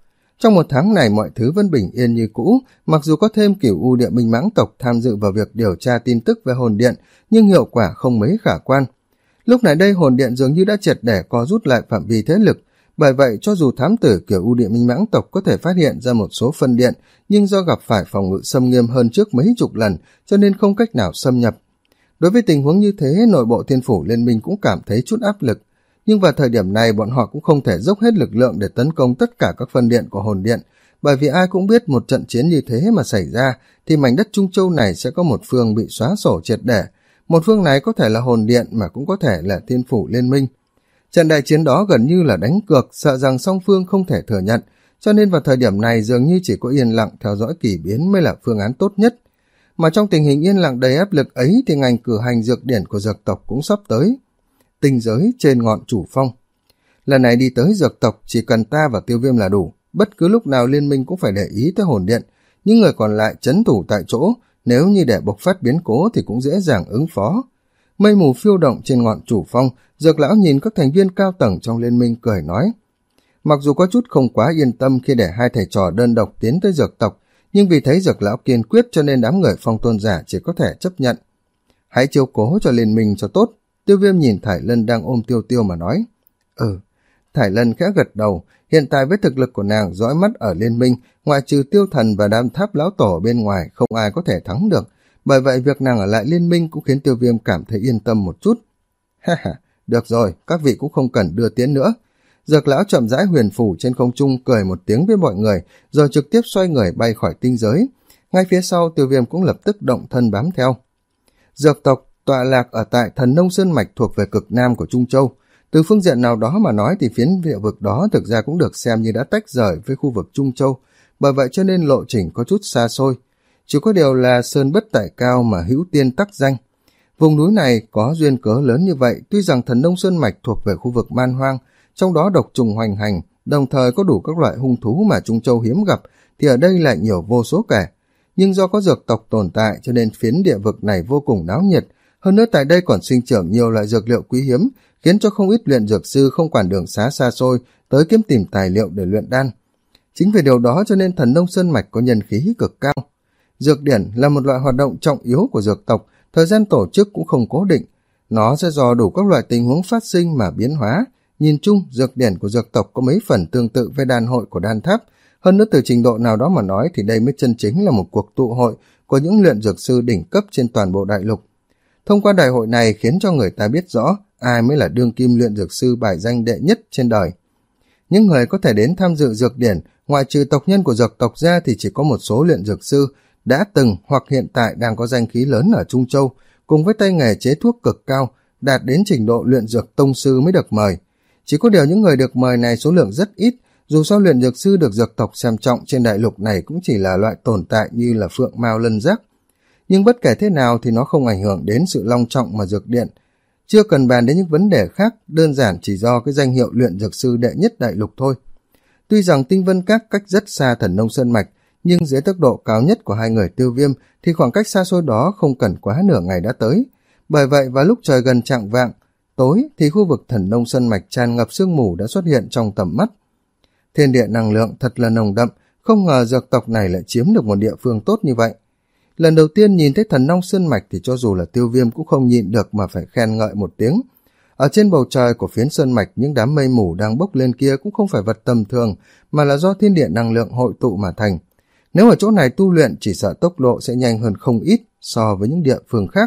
Trong một tháng này mọi thứ vẫn bình yên như cũ, mặc dù có thêm Cửu U Địa Minh Mãng tộc tham dự vào việc điều tra tin tức về hồn điện, nhưng hiệu quả không mấy khả quan. Lúc này đây hồn điện dường như đã triệt để co rút lại phạm vi thế lực, bởi vậy cho dù thám tử Cửu U Địa Minh Mãng tộc có thể phát hiện ra một số phân điện, nhưng do gặp phải phòng ngự xâm nghiêm hơn trước mấy chục lần, cho nên không cách nào xâm nhập. Đối với tình huống như thế, nội bộ Thiên Phủ Liên Minh cũng cảm thấy chút áp lực, nhưng vào thời điểm này bọn họ cũng không thể dốc hết lực lượng để tấn công tất cả các phân điện của hồn điện, bởi vì ai cũng biết một trận chiến như thế mà xảy ra thì mảnh đất Trung Châu này sẽ có một phương bị xóa sổ triệt để. Một phương này có thể là hồn điện mà cũng có thể là Thiên Phủ Liên Minh. Trận đại chiến đó gần như là đánh cược, sợ rằng song phương không thể thừa nhận, cho nên vào thời điểm này dường như chỉ có yên lặng theo dõi kỳ biến mới là phương án tốt nhất. Mà trong tình hình yên lặng đầy áp lực ấy thì ngành cử hành dược điển của dược tộc cũng sắp tới. Tinh giới trên ngọn chủ phong. Lần này đi tới dược tộc chỉ cần ta và Tiêu Viêm là đủ, bất cứ lúc nào liên minh cũng phải để ý tới hồn điện, những người còn lại trấn thủ tại chỗ, nếu như để bộc phát biến cố thì cũng dễ dàng ứng phó. Mây mù phiêu động trên ngọn chủ phong, Dược lão nhìn các thành viên cao tầng trong liên minh cười nói. Mặc dù có chút không quá yên tâm khi để hai thầy trò đơn độc tiến tới dược tộc, nhưng vì thấy Dược lão kiên quyết cho nên đám người Phong tôn giả chỉ có thể chấp nhận. Hãy chiếu cố cho liên minh cho tốt. Tiêu Viêm nhìn Thải Lân đang ôm Tiêu Tiêu mà nói. Ừ. Thải Lân khẽ gật đầu. Hiện tại với thực lực của nàng dõi mắt ở liên minh, ngoại trừ Tiêu Thần và đám tháp lão tổ bên ngoài không ai có thể thắng được. Bởi vậy việc nàng ở lại liên minh cũng khiến Tiêu Viêm cảm thấy yên tâm một chút. Ha ha, được rồi, các vị cũng không cần đưa tiến nữa. Dược lão chậm rãi huyền phủ trên không trung cười một tiếng với mọi người, rồi trực tiếp xoay người bay khỏi tinh giới. Ngay phía sau Tiêu Viêm cũng lập tức động thân bám theo. Dược tộc tọa lạc ở tại Thần Nông Sơn Mạch thuộc về cực nam của Trung Châu. Từ phương diện nào đó mà nói thì phiến địa vực đó thực ra cũng được xem như đã tách rời với khu vực Trung Châu, bởi vậy cho nên lộ trình có chút xa xôi. Chỉ có điều là sơn bất tại cao mà hữu tiên tắc danh. Vùng núi này có duyên cớ lớn như vậy, tuy rằng Thần Nông Sơn Mạch thuộc về khu vực man hoang, trong đó độc trùng hoành hành, đồng thời có đủ các loại hung thú mà Trung Châu hiếm gặp, thì ở đây lại nhiều vô số kể. Nhưng do có dược tộc tồn tại cho nên phiến địa vực này vô cùng náo nhiệt, hơn nữa tại đây còn sinh trưởng nhiều loại dược liệu quý hiếm, khiến cho không ít luyện dược sư không quản đường xá xa xôi tới kiếm tìm tài liệu để luyện đan. Chính vì điều đó cho nên Thần Nông Sơn Mạch có nhân khí cực cao. Dược điển là một loại hoạt động trọng yếu của dược tộc, thời gian tổ chức cũng không cố định, nó sẽ do đủ các loại tình huống phát sinh mà biến hóa. Nhìn chung, dược điển của dược tộc có mấy phần tương tự với đan hội của đan tháp, hơn nữa từ trình độ nào đó mà nói thì đây mới chân chính là một cuộc tụ hội của những luyện dược sư đỉnh cấp trên toàn bộ đại lục. Thông qua đại hội này khiến cho người ta biết rõ ai mới là đương kim luyện dược sư bài danh đệ nhất trên đời. Những người có thể đến tham dự dược điển, ngoại trừ tộc nhân của dược tộc ra thì chỉ có một số luyện dược sư đã từng hoặc hiện tại đang có danh khí lớn ở Trung Châu, cùng với tay nghề chế thuốc cực cao, đạt đến trình độ luyện dược tông sư mới được mời. Chỉ có điều những người được mời này số lượng rất ít, dù sao luyện dược sư được dược tộc xem trọng trên đại lục này cũng chỉ là loại tồn tại như là phượng mao lân giác. Nhưng bất kể thế nào thì nó không ảnh hưởng đến sự long trọng mà dược điện. Chưa cần bàn đến những vấn đề khác, đơn giản chỉ do cái danh hiệu luyện dược sư đệ nhất đại lục thôi. Tuy rằng Tinh Vân Các cách rất xa Thần Nông Sơn Mạch, nhưng dưới tốc độ cao nhất của hai người Tiêu Viêm thì khoảng cách xa xôi đó không cần quá nửa ngày đã tới. Bởi vậy vào lúc trời gần chạng vạng tối thì khu vực Thần Nông Sơn Mạch tràn ngập sương mù đã xuất hiện trong tầm mắt. Thiên địa năng lượng thật là nồng đậm, không ngờ dược tộc này lại chiếm được một địa phương tốt như vậy. Lần đầu tiên nhìn thấy Thần Nông Sơn Mạch thì cho dù là Tiêu Viêm cũng không nhịn được mà phải khen ngợi một tiếng. Ở trên bầu trời của phiến sơn mạch, những đám mây mù đang bốc lên kia cũng không phải vật tầm thường, mà là do thiên địa năng lượng hội tụ mà thành. Nếu ở chỗ này tu luyện chỉ sợ tốc độ sẽ nhanh hơn không ít so với những địa phương khác.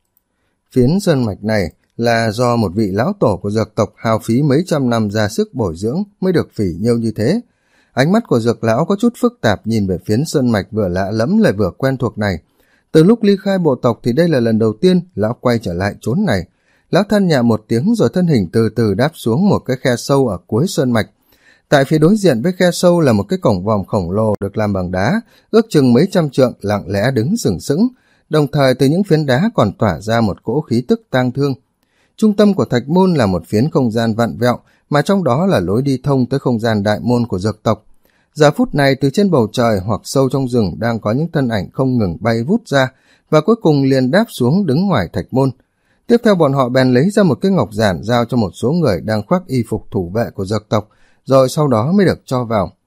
Phiến sơn mạch này là do một vị lão tổ của dược tộc hao phí mấy trăm năm ra sức bồi dưỡng mới được phỉ nhiêu như thế. Ánh mắt của dược lão có chút phức tạp nhìn về phiến sơn mạch vừa lạ lẫm lại vừa quen thuộc này. Từ lúc ly khai bộ tộc thì đây là lần đầu tiên lão quay trở lại chốn này. Lão than nhẹ một tiếng rồi thân hình từ từ đáp xuống một cái khe sâu ở cuối sơn mạch. Tại phía đối diện với khe sâu là một cái cổng vòm khổng lồ được làm bằng đá, ước chừng mấy trăm trượng lặng lẽ đứng sừng sững, đồng thời từ những phiến đá còn tỏa ra một cỗ khí tức tang thương. Trung tâm của thạch môn là một phiến không gian vặn vẹo, mà trong đó là lối đi thông tới không gian đại môn của dược tộc. Giờ phút này từ trên bầu trời hoặc sâu trong rừng đang có những thân ảnh không ngừng bay vút ra, và cuối cùng liền đáp xuống đứng ngoài thạch môn. Tiếp theo bọn họ bèn lấy ra một cái ngọc giản giao cho một số người đang khoác y phục thủ vệ của dược tộc, rồi sau đó mới được cho vào.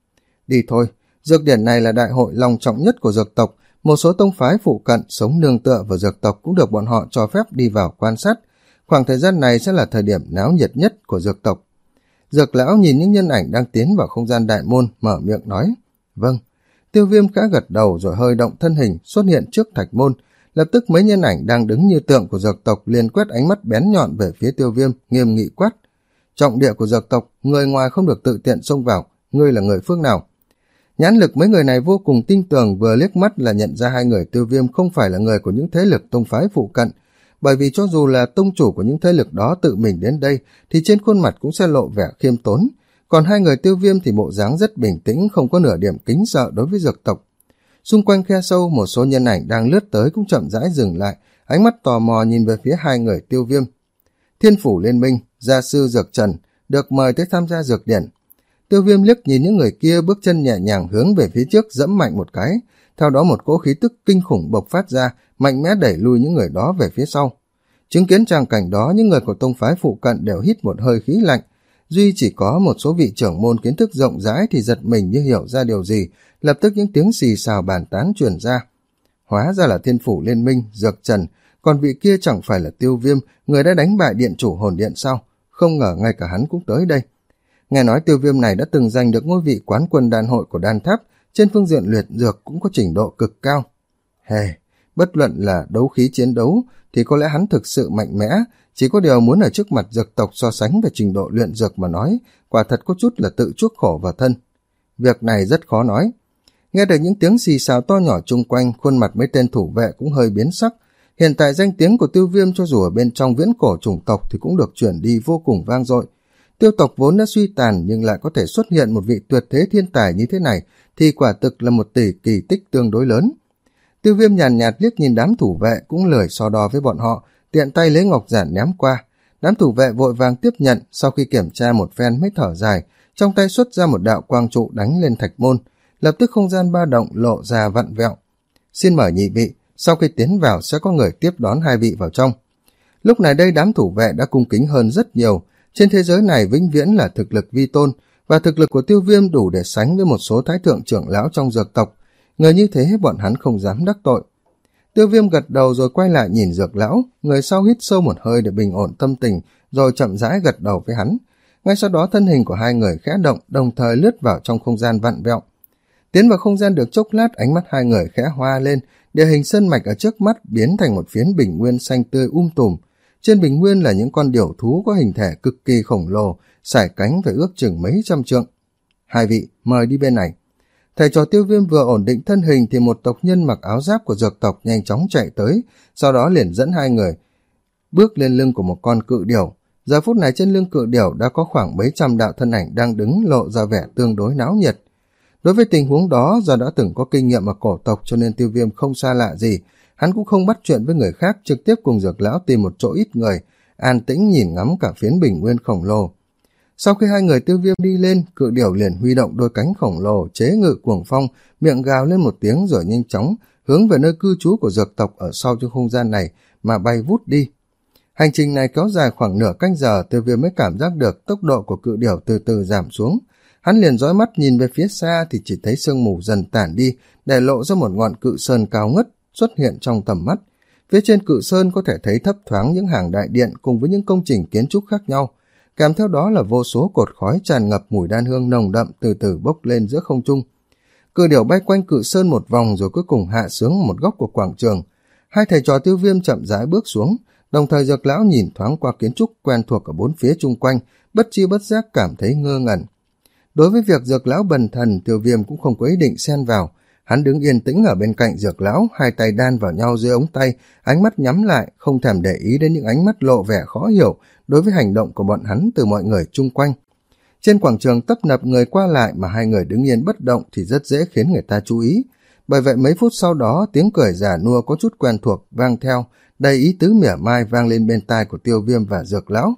Đi thôi, dược điển này là đại hội long trọng nhất của dược tộc, một số tông phái phụ cận sống nương tựa vào dược tộc cũng được bọn họ cho phép đi vào quan sát. Khoảng thời gian này sẽ là thời điểm náo nhiệt nhất của dược tộc. Dược lão nhìn những nhân ảnh đang tiến vào không gian đại môn, mở miệng nói. Vâng. Tiêu Viêm khẽ gật đầu rồi hơi động thân hình xuất hiện trước thạch môn. Lập tức mấy nhân ảnh đang đứng như tượng của dược tộc liền quét ánh mắt bén nhọn về phía Tiêu Viêm, nghiêm nghị quát. Trọng địa của dược tộc, người ngoài không được tự tiện xông vào, ngươi là người phương nào? Nhãn lực mấy người này vô cùng tinh tường, vừa liếc mắt là nhận ra hai người Tiêu Viêm không phải là người của những thế lực tông phái phụ cận, bởi vì cho dù là tông chủ của những thế lực đó tự mình đến đây thì trên khuôn mặt cũng sẽ lộ vẻ khiêm tốn, còn hai người Tiêu Viêm thì bộ dáng rất bình tĩnh, không có nửa điểm kính sợ đối với dược tộc. Xung quanh khe sâu, một số nhân ảnh đang lướt tới cũng chậm rãi dừng lại, ánh mắt tò mò nhìn về phía hai người Tiêu Viêm. Thiên phủ liên minh, gia sư Dược Trần, được mời tới tham gia dược điển. Tiêu Viêm liếc nhìn những người kia, bước chân nhẹ nhàng hướng về phía trước, giẫm mạnh một cái, theo đó một cỗ khí tức kinh khủng bộc phát ra, mạnh mẽ đẩy lui những người đó về phía sau. Chứng kiến tràng cảnh đó, những người của tông phái phụ cận đều hít một hơi khí lạnh, duy chỉ có một số vị trưởng môn kiến thức rộng rãi thì giật mình như hiểu ra điều gì, lập tức những tiếng xì xào bàn tán truyền ra. Hóa ra là Thiên phủ liên minh, Dược Trần, còn vị kia chẳng phải là Tiêu Viêm, người đã đánh bại điện chủ hồn điện sao? Không ngờ ngay cả hắn cũng tới đây. Nghe nói Tiêu Viêm này đã từng giành được ngôi vị quán quân đan hội của đan tháp, trên phương diện luyện dược cũng có trình độ cực cao. Hề, bất luận là đấu khí chiến đấu thì có lẽ hắn thực sự mạnh mẽ, chỉ có điều muốn ở trước mặt dược tộc so sánh về trình độ luyện dược mà nói, quả thật có chút là tự chuốc khổ vào thân. Việc này rất khó nói. Nghe được những tiếng xì xào to nhỏ chung quanh, khuôn mặt mấy tên thủ vệ cũng hơi biến sắc. Hiện tại danh tiếng của Tiêu Viêm cho dù ở bên trong viễn cổ chủng tộc thì cũng được chuyển đi vô cùng vang dội. Tiêu tộc vốn đã suy tàn nhưng lại có thể xuất hiện một vị tuyệt thế thiên tài như thế này thì quả thực là một tỷ kỳ tích tương đối lớn. Tiêu Viêm nhàn nhạt liếc nhìn đám thủ vệ cũng lười so đo với bọn họ, tiện tay lấy ngọc giản ném qua. Đám thủ vệ vội vàng tiếp nhận, sau khi kiểm tra một phen mới thở dài, trong tay xuất ra một đạo quang trụ đánh lên thạch môn, lập tức không gian ba động lộ ra vặn vẹo. Xin mời nhị vị, sau khi tiến vào sẽ có người tiếp đón hai vị vào trong. Lúc này đây đám thủ vệ đã cung kính hơn rất nhiều. Trên thế giới này vĩnh viễn là thực lực vi tôn, và thực lực của Tiêu Viêm đủ để sánh với một số thái thượng trưởng lão trong dược tộc. Người như thế bọn hắn không dám đắc tội. Tiêu Viêm gật đầu rồi quay lại nhìn dược lão, người sau hít sâu một hơi để bình ổn tâm tình, rồi chậm rãi gật đầu với hắn. Ngay sau đó thân hình của hai người khẽ động, đồng thời lướt vào trong không gian vặn vẹo. Tiến vào không gian được chốc lát, ánh mắt hai người khẽ hoa lên, địa hình sơn mạch ở trước mắt biến thành một phiến bình nguyên xanh tươi um tùm. Trên bình nguyên là những con điểu thú có hình thể cực kỳ khổng lồ, sải cánh phải ước chừng mấy trăm trượng. Hai vị, mời đi bên này. Thầy trò Tiêu Viêm vừa ổn định thân hình thì một tộc nhân mặc áo giáp của dược tộc nhanh chóng chạy tới, sau đó liền dẫn hai người bước lên lưng của một con cự điểu. Giờ phút này trên lưng cự điểu đã có khoảng mấy trăm đạo thân ảnh đang đứng, lộ ra vẻ tương đối náo nhiệt. Đối với tình huống đó, do đã từng có kinh nghiệm ở cổ tộc cho nên Tiêu Viêm không xa lạ gì, hắn cũng không bắt chuyện với người khác, trực tiếp cùng dược lão tìm một chỗ ít người, an tĩnh nhìn ngắm cả phiến bình nguyên khổng lồ. Sau khi hai người Tiêu Viêm đi lên, cự điểu liền huy động đôi cánh khổng lồ, chế ngự cuồng phong, miệng gào lên một tiếng rồi nhanh chóng hướng về nơi cư trú của dược tộc ở sau trong không gian này mà bay vút đi. Hành trình này kéo dài khoảng nửa canh giờ, Tiêu Viêm mới cảm giác được tốc độ của cự điểu từ từ giảm xuống. Hắn liền dõi mắt nhìn về phía xa thì chỉ thấy sương mù dần tản đi, để lộ ra một ngọn cự sơn cao ngất xuất hiện trong tầm mắt. Phía trên cự sơn có thể thấy thấp thoáng những hàng đại điện cùng với những công trình kiến trúc khác nhau. Kèm theo đó là vô số cột khói tràn ngập mùi đan hương nồng đậm từ từ bốc lên giữa không trung. Cự điểu bay quanh cự sơn một vòng rồi cuối cùng hạ xuống một góc của quảng trường. Hai thầy trò Tiêu Viêm chậm rãi bước xuống, đồng thời dược lão nhìn thoáng qua kiến trúc quen thuộc ở bốn phía chung quanh, bất chi bất giác cảm thấy ngơ ngẩn. Đối với việc dược lão bần thần, Tiêu Viêm cũng không có ý định xen vào. Hắn đứng yên tĩnh ở bên cạnh dược lão, hai tay đan vào nhau dưới ống tay, ánh mắt nhắm lại, không thèm để ý đến những ánh mắt lộ vẻ khó hiểu đối với hành động của bọn hắn từ mọi người chung quanh. Trên quảng trường tấp nập người qua lại mà hai người đứng yên bất động thì rất dễ khiến người ta chú ý. Bởi vậy mấy phút sau đó, tiếng cười giả nua có chút quen thuộc vang theo, đầy ý tứ mỉa mai vang lên bên tai của Tiêu Viêm và dược lão.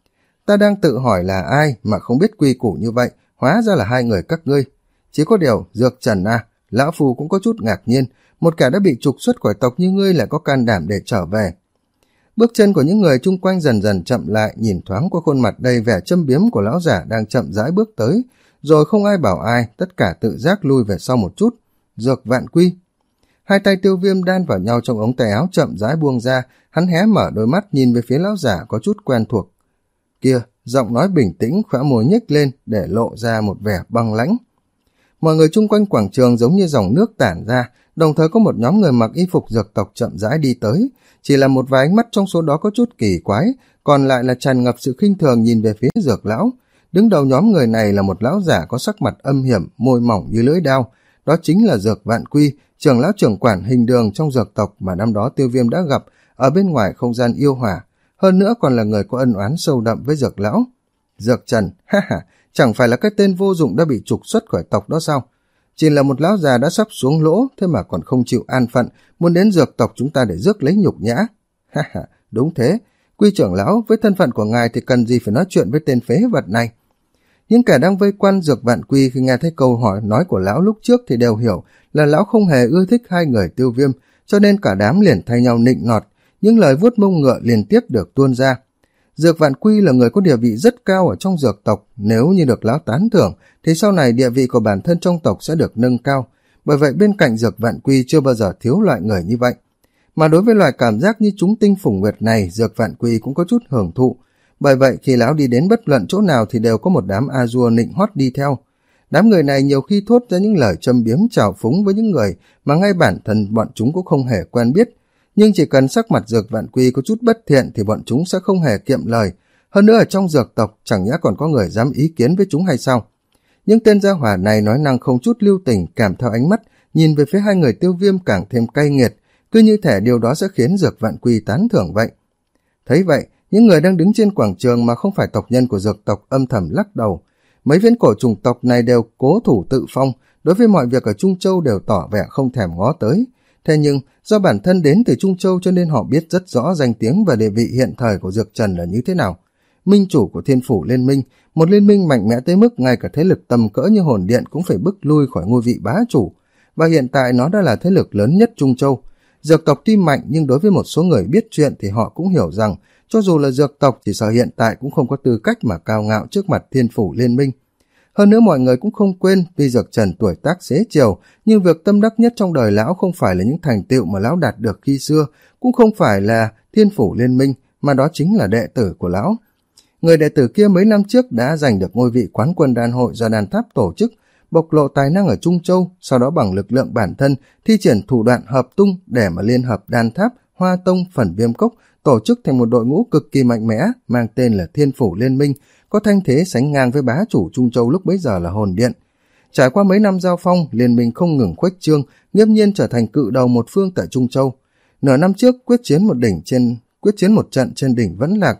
Ta đang tự hỏi là ai mà không biết quy củ như vậy, hóa ra là hai người các ngươi. Chỉ có điều, Dược Trần à, lão phu cũng có chút ngạc nhiên, một kẻ đã bị trục xuất khỏi tộc như ngươi lại có can đảm để trở về. Bước chân của những người chung quanh dần dần chậm lại, nhìn thoáng qua khuôn mặt đầy vẻ châm biếm của lão giả đang chậm rãi bước tới, rồi không ai bảo ai, tất cả tự giác lui về sau một chút. Dược vạn quy. Hai tay Tiêu Viêm đan vào nhau trong ống tay áo chậm rãi buông ra, hắn hé mở đôi mắt nhìn về phía lão giả có chút quen thuộc. Kia, giọng nói bình tĩnh, khóe môi nhếch lên để lộ ra một vẻ băng lãnh. Mọi người chung quanh quảng trường giống như dòng nước tản ra, đồng thời có một nhóm người mặc y phục dược tộc chậm rãi đi tới. Chỉ là một vài ánh mắt trong số đó có chút kỳ quái, còn lại là tràn ngập sự khinh thường nhìn về phía dược lão. Đứng đầu nhóm người này là một lão giả có sắc mặt âm hiểm, môi mỏng như lưỡi dao. Đó chính là Dược Vạn Quy, trưởng lão trưởng quản hình đường trong dược tộc mà năm đó Tiêu Viêm đã gặp ở bên ngoài không gian yêu hỏa. Hơn nữa còn là người có ân oán sâu đậm với dược lão. Dược Trần, ha ha, chẳng phải là cái tên vô dụng đã bị trục xuất khỏi tộc đó sao? Chỉ là một lão già đã sắp xuống lỗ, thế mà còn không chịu an phận, muốn đến dược tộc chúng ta để rước lấy nhục nhã. Ha ha, đúng thế, Quy trưởng lão, với thân phận của ngài thì cần gì phải nói chuyện với tên phế vật này. Những kẻ đang vây quanh Dược Vạn Quy khi nghe thấy câu hỏi nói của lão lúc trước thì đều hiểu là lão không hề ưa thích hai người Tiêu Viêm, cho nên cả đám liền thay nhau nịnh nọt, những lời vuốt mông ngựa liên tiếp được tuôn ra. Dược Vạn Quy là người có địa vị rất cao ở trong dược tộc, nếu như được lão tán thưởng thì sau này địa vị của bản thân trong tộc sẽ được nâng cao, bởi vậy bên cạnh Dược Vạn Quy chưa bao giờ thiếu loại người như vậy. Mà đối với loại cảm giác như chúng tinh phùng nguyệt này, Dược Vạn Quy cũng có chút hưởng thụ, bởi vậy khi lão đi đến bất luận chỗ nào thì đều có một đám A-dua nịnh hót đi theo. Đám người này nhiều khi thốt ra những lời châm biếm trào phúng với những người mà ngay bản thân bọn chúng cũng không hề quen biết, nhưng chỉ cần sắc mặt Dược Vạn Quy có chút bất thiện thì bọn chúng sẽ không hề kiệm lời. Hơn nữa ở trong dược tộc chẳng nhẽ còn có người dám ý kiến với chúng hay sao? Những tên gia hỏa này nói năng không chút lưu tình, kèm theo ánh mắt nhìn về phía hai người Tiêu Viêm càng thêm cay nghiệt, cứ như thể điều đó sẽ khiến Dược Vạn Quy tán thưởng vậy. Thấy vậy, những người đang đứng trên quảng trường mà không phải tộc nhân của dược tộc âm thầm lắc đầu. Mấy viễn cổ chủng tộc này đều cố thủ tự phong, đối với mọi việc ở Trung Châu đều tỏ vẻ không thèm ngó tới. Thế nhưng, do bản thân đến từ Trung Châu cho nên họ biết rất rõ danh tiếng và địa vị hiện thời của Dược Trần là như thế nào. Minh chủ của Thiên Phủ Liên Minh, một liên minh mạnh mẽ tới mức ngay cả thế lực tầm cỡ như Hồn Điện cũng phải bức lui khỏi ngôi vị bá chủ. Và hiện tại nó đã là thế lực lớn nhất Trung Châu. Dược tộc tuy mạnh nhưng đối với một số người biết chuyện thì họ cũng hiểu rằng cho dù là dược tộc chỉ sợ hiện tại cũng không có tư cách mà cao ngạo trước mặt Thiên Phủ Liên Minh. Hơn nữa mọi người cũng không quên tuy Dược Trần tuổi tác xế chiều, nhưng việc tâm đắc nhất trong đời lão không phải là những thành tựu mà lão đạt được khi xưa, cũng không phải là Thiên Phủ Liên Minh, mà đó chính là đệ tử của lão. Người đệ tử kia mấy năm trước đã giành được ngôi vị quán quân đan hội do Đan Tháp tổ chức, bộc lộ tài năng ở Trung Châu, sau đó bằng lực lượng bản thân thi triển thủ đoạn hợp tung để mà liên hợp Đan Tháp, Hoa Tông, Phần Viêm Cốc tổ chức thành một đội ngũ cực kỳ mạnh mẽ mang tên là Thiên Phủ Liên Minh, có thanh thế sánh ngang với bá chủ Trung Châu lúc bấy giờ là Hồn Điện. Trải qua mấy năm giao phong, liên minh không ngừng khuếch trương, nghiễm nhiên trở thành cự đầu một phương tại Trung Châu. Nửa năm trước quyết chiến một đỉnh trên quyết chiến một trận trên đỉnh Vẫn Lạc,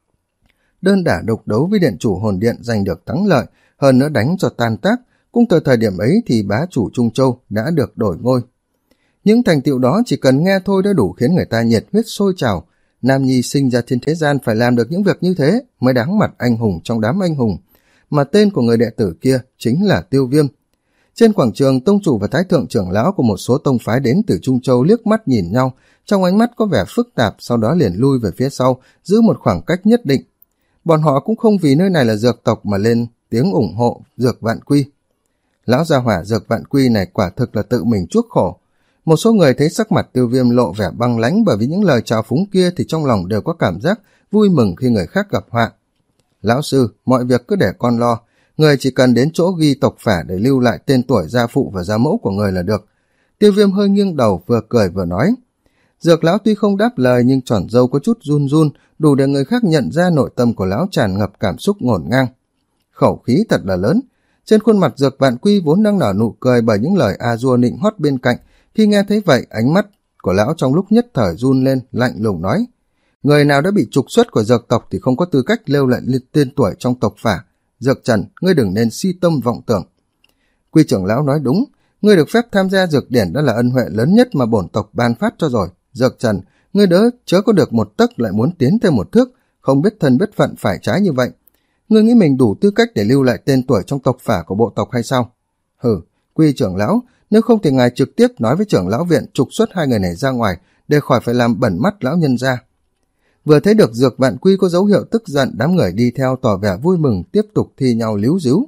đơn đả độc đấu với điện chủ Hồn Điện giành được thắng lợi, hơn nữa đánh cho tan tác. Cũng từ thời điểm ấy thì bá chủ Trung Châu đã được đổi ngôi. Những thành tựu đó chỉ cần nghe thôi đã đủ khiến người ta nhiệt huyết sôi trào. Nam nhi sinh ra trên thế gian phải làm được những việc như thế mới đáng mặt anh hùng trong đám anh hùng, mà tên của người đệ tử kia chính là Tiêu Viêm. Trên quảng trường, tông chủ và thái thượng trưởng lão của một số tông phái đến từ Trung Châu liếc mắt nhìn nhau, trong ánh mắt có vẻ phức tạp, sau đó liền lui về phía sau, giữ một khoảng cách nhất định. Bọn họ cũng không vì nơi này là dược tộc mà lên tiếng ủng hộ Dược Vạn Quy. Lão gia hỏa Dược Vạn Quy này quả thực là tự mình chuốc khổ. Một số người thấy sắc mặt Tiêu Viêm lộ vẻ băng lãnh bởi vì những lời chào phúng kia thì trong lòng đều có cảm giác vui mừng khi người khác gặp họa. Lão sư, mọi việc cứ để con lo. Người chỉ cần đến chỗ ghi tộc phả để lưu lại tên tuổi gia phụ và gia mẫu của người là được. Tiêu Viêm hơi nghiêng đầu vừa cười vừa nói. Dược lão tuy không đáp lời nhưng tròn râu có chút run run, đủ để người khác nhận ra nội tâm của lão tràn ngập cảm xúc ngổn ngang. Khẩu khí thật là lớn. Trên khuôn mặt Dược Vạn Quy vốn đang nở nụ cười bởi những lời A-dua nịnh hót bên cạnh. Khi nghe thấy vậy, ánh mắt của lão trong lúc nhất thời run lên, lạnh lùng nói. Người nào đã bị trục xuất của dược tộc thì không có tư cách lưu lại tên tuổi trong tộc phả. Dược Trần, ngươi đừng nên si tâm vọng tưởng. Quy trưởng lão nói đúng, ngươi được phép tham gia dược điển đã là ân huệ lớn nhất mà bổn tộc ban phát cho rồi. Dược Trần, ngươi đỡ chớ có được một tấc lại muốn tiến thêm một thước, không biết thân biết phận phải trái như vậy. Ngươi nghĩ mình đủ tư cách để lưu lại tên tuổi trong tộc phả của bộ tộc hay sao? Hừ, Quy trưởng lão, nếu không thì ngài trực tiếp nói với trưởng lão viện trục xuất hai người này ra ngoài để khỏi phải làm bẩn mắt lão nhân ra. Vừa thấy được Dược Vạn Quy có dấu hiệu tức giận, đám người đi theo tỏ vẻ vui mừng tiếp tục thi nhau líu díu.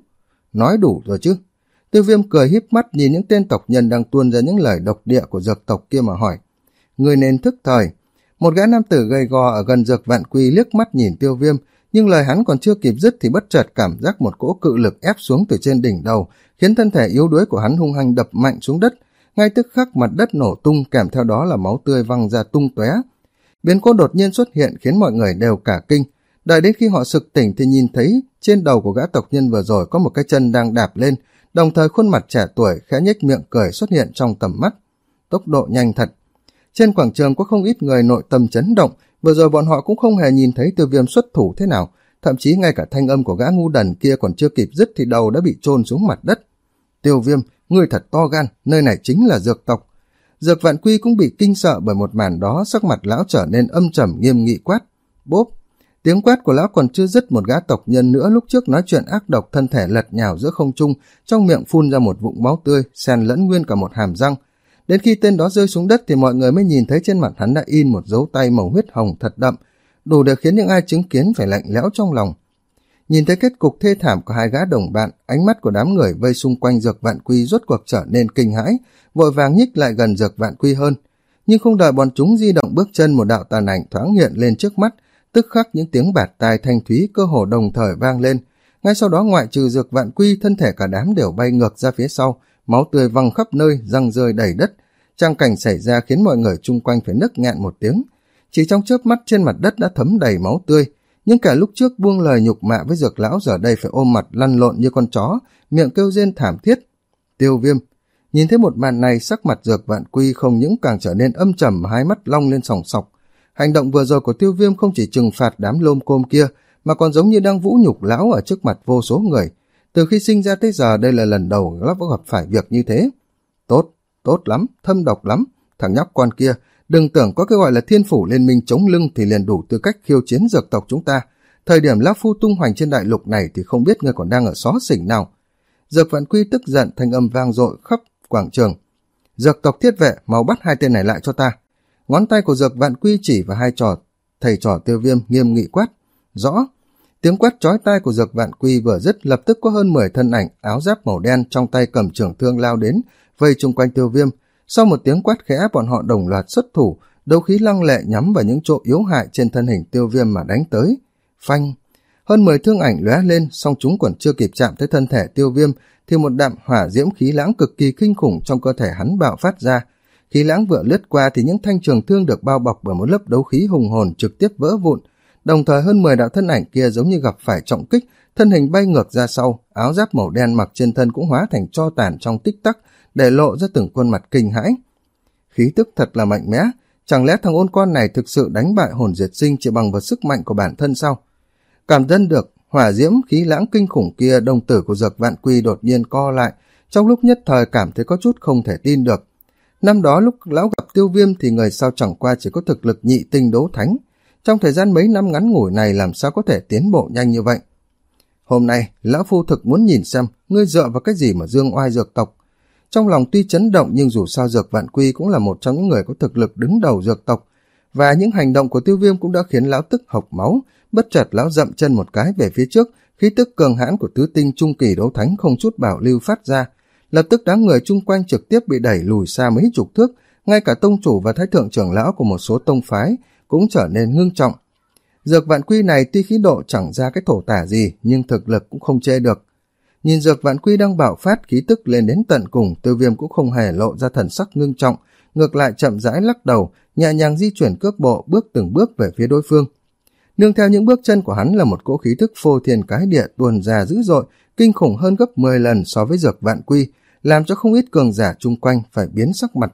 nói đủ rồi chứ. Tiêu Viêm cười híp mắt nhìn những tên tộc nhân đang tuôn ra những lời độc địa của dược tộc kia mà hỏi. Người nên thức thời. Một gã nam tử gầy gò ở gần Dược Vạn Quy liếc mắt nhìn Tiêu Viêm, nhưng lời hắn còn chưa kịp dứt thì bất chợt cảm giác một cỗ cự lực ép xuống từ trên đỉnh đầu, khiến thân thể yếu đuối của hắn hung hăng đập mạnh xuống đất. Ngay tức khắc mặt đất nổ tung, kèm theo đó là máu tươi văng ra tung tóe. Biến cố đột nhiên xuất hiện khiến mọi người đều cả kinh. Đợi đến khi họ sực tỉnh thì nhìn thấy trên đầu của gã tộc nhân vừa rồi có một cái chân đang đạp lên, đồng thời khuôn mặt trẻ tuổi khẽ nhếch miệng cười xuất hiện trong tầm mắt. Tốc độ nhanh thật. Trên quảng trường có không ít người nội tâm chấn động, vừa rồi bọn họ cũng không hề nhìn thấy Tiêu Viêm xuất thủ thế nào, thậm chí ngay cả thanh âm của gã ngu đần kia còn chưa kịp dứt thì đầu đã bị chôn xuống mặt đất. Tiêu Viêm, ngươi thật to gan, nơi này chính là dược tộc. Dược Vạn Quy cũng bị kinh sợ bởi một màn đó, sắc mặt lão trở nên âm trầm nghiêm nghị quát. Bốp! Tiếng quát của lão còn chưa dứt, một gã tộc nhân nữa lúc trước nói chuyện ác độc thân thể lật nhào giữa không trung, trong miệng phun ra một vũng máu tươi, xen lẫn nguyên cả một hàm răng. Đến khi tên đó rơi xuống đất thì mọi người mới nhìn thấy trên mặt hắn đã in một dấu tay màu huyết hồng thật đậm, đủ để khiến những ai chứng kiến phải lạnh lẽo trong lòng. Nhìn thấy kết cục thê thảm của hai gã đồng bạn, ánh mắt của đám người vây xung quanh Dược Vạn Quy rốt cuộc trở nên kinh hãi, vội vàng nhích lại gần Dược Vạn Quy hơn. Nhưng không đợi bọn chúng di động bước chân, một đạo tàn ảnh thoáng hiện lên trước mắt, tức khắc những tiếng bạt tai thanh thúy cơ hồ đồng thời vang lên. Ngay sau đó ngoại trừ Dược Vạn Quy, thân thể cả đám đều bay ngược ra phía sau, máu tươi văng khắp nơi, răng rơi đầy đất. Trang cảnh xảy ra khiến mọi người chung quanh phải nức nghẹn một tiếng. Chỉ trong chớp mắt trên mặt đất đã thấm đầy máu tươi, nhưng cả lúc trước buông lời nhục mạ với Dược lão giờ đây phải ôm mặt lăn lộn như con chó, miệng kêu rên thảm thiết. Tiêu Viêm nhìn thấy một màn này, sắc mặt Dược Vạn Quy không những càng trở nên âm trầm mà hai mắt long lên sòng sọc. Hành động vừa rồi của Tiêu Viêm không chỉ trừng phạt đám lôm côm kia, mà còn giống như đang vũ nhục lão ở trước mặt vô số người. Từ khi sinh ra tới giờ đây là lần đầu lão gặp phải việc như thế. Tốt, tốt lắm, thâm độc lắm. Thằng nhóc con kia, đừng tưởng có cái gọi là thiên phủ liên minh chống lưng thì liền đủ tư cách khiêu chiến dược tộc chúng ta. Thời điểm lão phu tung hoành trên đại lục này thì không biết ngươi còn đang ở xó xỉnh nào. Dược Vạn Quy tức giận, thanh âm vang dội khắp quảng trường. Dược tộc thiết vệ, mau bắt hai tên này lại cho ta. Ngón tay của Dược Vạn Quy chỉ vào hai trò thầy trò Tiêu Viêm, nghiêm nghị quát. Rõ. Tiếng quát chói tai của Dược Vạn Quy vừa dứt, lập tức có hơn mười thân ảnh áo giáp màu đen trong tay cầm trường thương lao đến, vây chung quanh Tiêu Viêm. Sau một tiếng quát khẽ, bọn họ đồng loạt xuất thủ, đấu khí lăng lệ nhắm vào những chỗ yếu hại trên thân hình Tiêu Viêm mà đánh tới. Phanh! Hơn mười thương ảnh lóe lên, song chúng còn chưa kịp chạm tới thân thể Tiêu Viêm thì một đạm hỏa diễm khí lãng cực kỳ kinh khủng trong cơ thể hắn bạo phát ra. Khí lãng vừa lướt qua thì những thanh trường thương được bao bọc bởi một lớp đấu khí hùng hồn trực tiếp vỡ vụn. Đồng thời hơn mười đạo thân ảnh kia giống như gặp phải trọng kích, thân hình bay ngược ra sau, áo giáp màu đen mặc trên thân cũng hóa thành tro tàn trong tích tắc, để lộ ra từng khuôn mặt kinh hãi. Khí tức thật là mạnh mẽ, chẳng lẽ thằng ôn con này thực sự đánh bại hồn diệt sinh chỉ bằng vào sức mạnh của bản thân sao? Cảm nhận được hỏa diễm khí lãng kinh khủng kia, đồng tử của Dược Vạn Quy đột nhiên co lại, trong lúc nhất thời cảm thấy có chút không thể tin được. Năm đó lúc lão gặp Tiêu Viêm thì người sau chẳng qua chỉ có thực lực nhị tinh đấu thánh. Trong thời gian mấy năm ngắn ngủi này làm sao có thể tiến bộ nhanh như vậy? Hôm nay, lão phu thực muốn nhìn xem ngươi dựa vào cái gì mà dương oai dược tộc. Trong lòng tuy chấn động nhưng dù sao Dược Vạn Quy cũng là một trong những người có thực lực đứng đầu dược tộc, và những hành động của Tiêu Viêm cũng đã khiến lão tức hộc máu. Bất chợt lão dậm chân một cái về phía trước, khí tức cường hãn của tứ tinh trung kỳ đấu thánh không chút bảo lưu phát ra. Lập tức đám người chung quanh trực tiếp bị đẩy lùi xa mấy chục thước, ngay cả tông chủ và thái thượng trưởng lão của một số tông phái cũng trở nên ngưng trọng. Dược Vạn Quy này tuy khí độ chẳng ra cái thổ tả gì, nhưng thực lực cũng không chê được. Nhìn Dược Vạn Quy đang bạo phát khí tức lên đến tận cùng, Tiêu Viêm cũng không hề lộ ra thần sắc ngưng trọng, ngược lại chậm rãi lắc đầu, nhẹ nhàng di chuyển cước bộ, bước từng bước về phía đối phương. Nương theo những bước chân của hắn là một cỗ khí tức phô thiên cái địa tuôn ra dữ dội, kinh khủng hơn gấp mười lần so với Dược Vạn Quy, làm cho không ít cường giả chung quanh phải biến sắc mặt.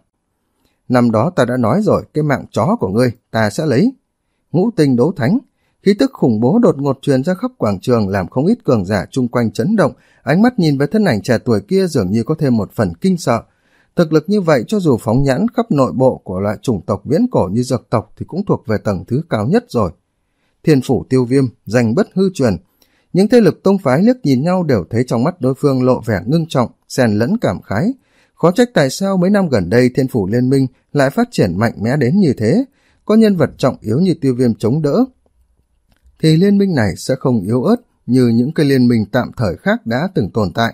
Năm đó ta đã nói rồi, cái mạng chó của ngươi ta sẽ lấy. Ngũ tinh đấu thánh, khí tức khủng bố đột ngột truyền ra khắp quảng trường làm không ít cường giả chung quanh chấn động, ánh mắt nhìn về thân ảnh trẻ tuổi kia dường như có thêm một phần kinh sợ. Thực lực như vậy cho dù phóng nhãn khắp nội bộ của loại chủng tộc viễn cổ như dược tộc thì cũng thuộc về tầng thứ cao nhất rồi. Thiên phủ Tiêu Viêm, danh bất hư truyền. Những thế lực tông phái liếc nhìn nhau đều thấy trong mắt đối phương lộ vẻ ngưng trọng, xen lẫn cảm khái. Khó trách tại sao mấy năm gần đây Thiên phủ liên minh lại phát triển mạnh mẽ đến như thế. Có nhân vật trọng yếu như Tiêu Viêm chống đỡ thì liên minh này sẽ không yếu ớt, như những cái liên minh tạm thời khác đã từng tồn tại.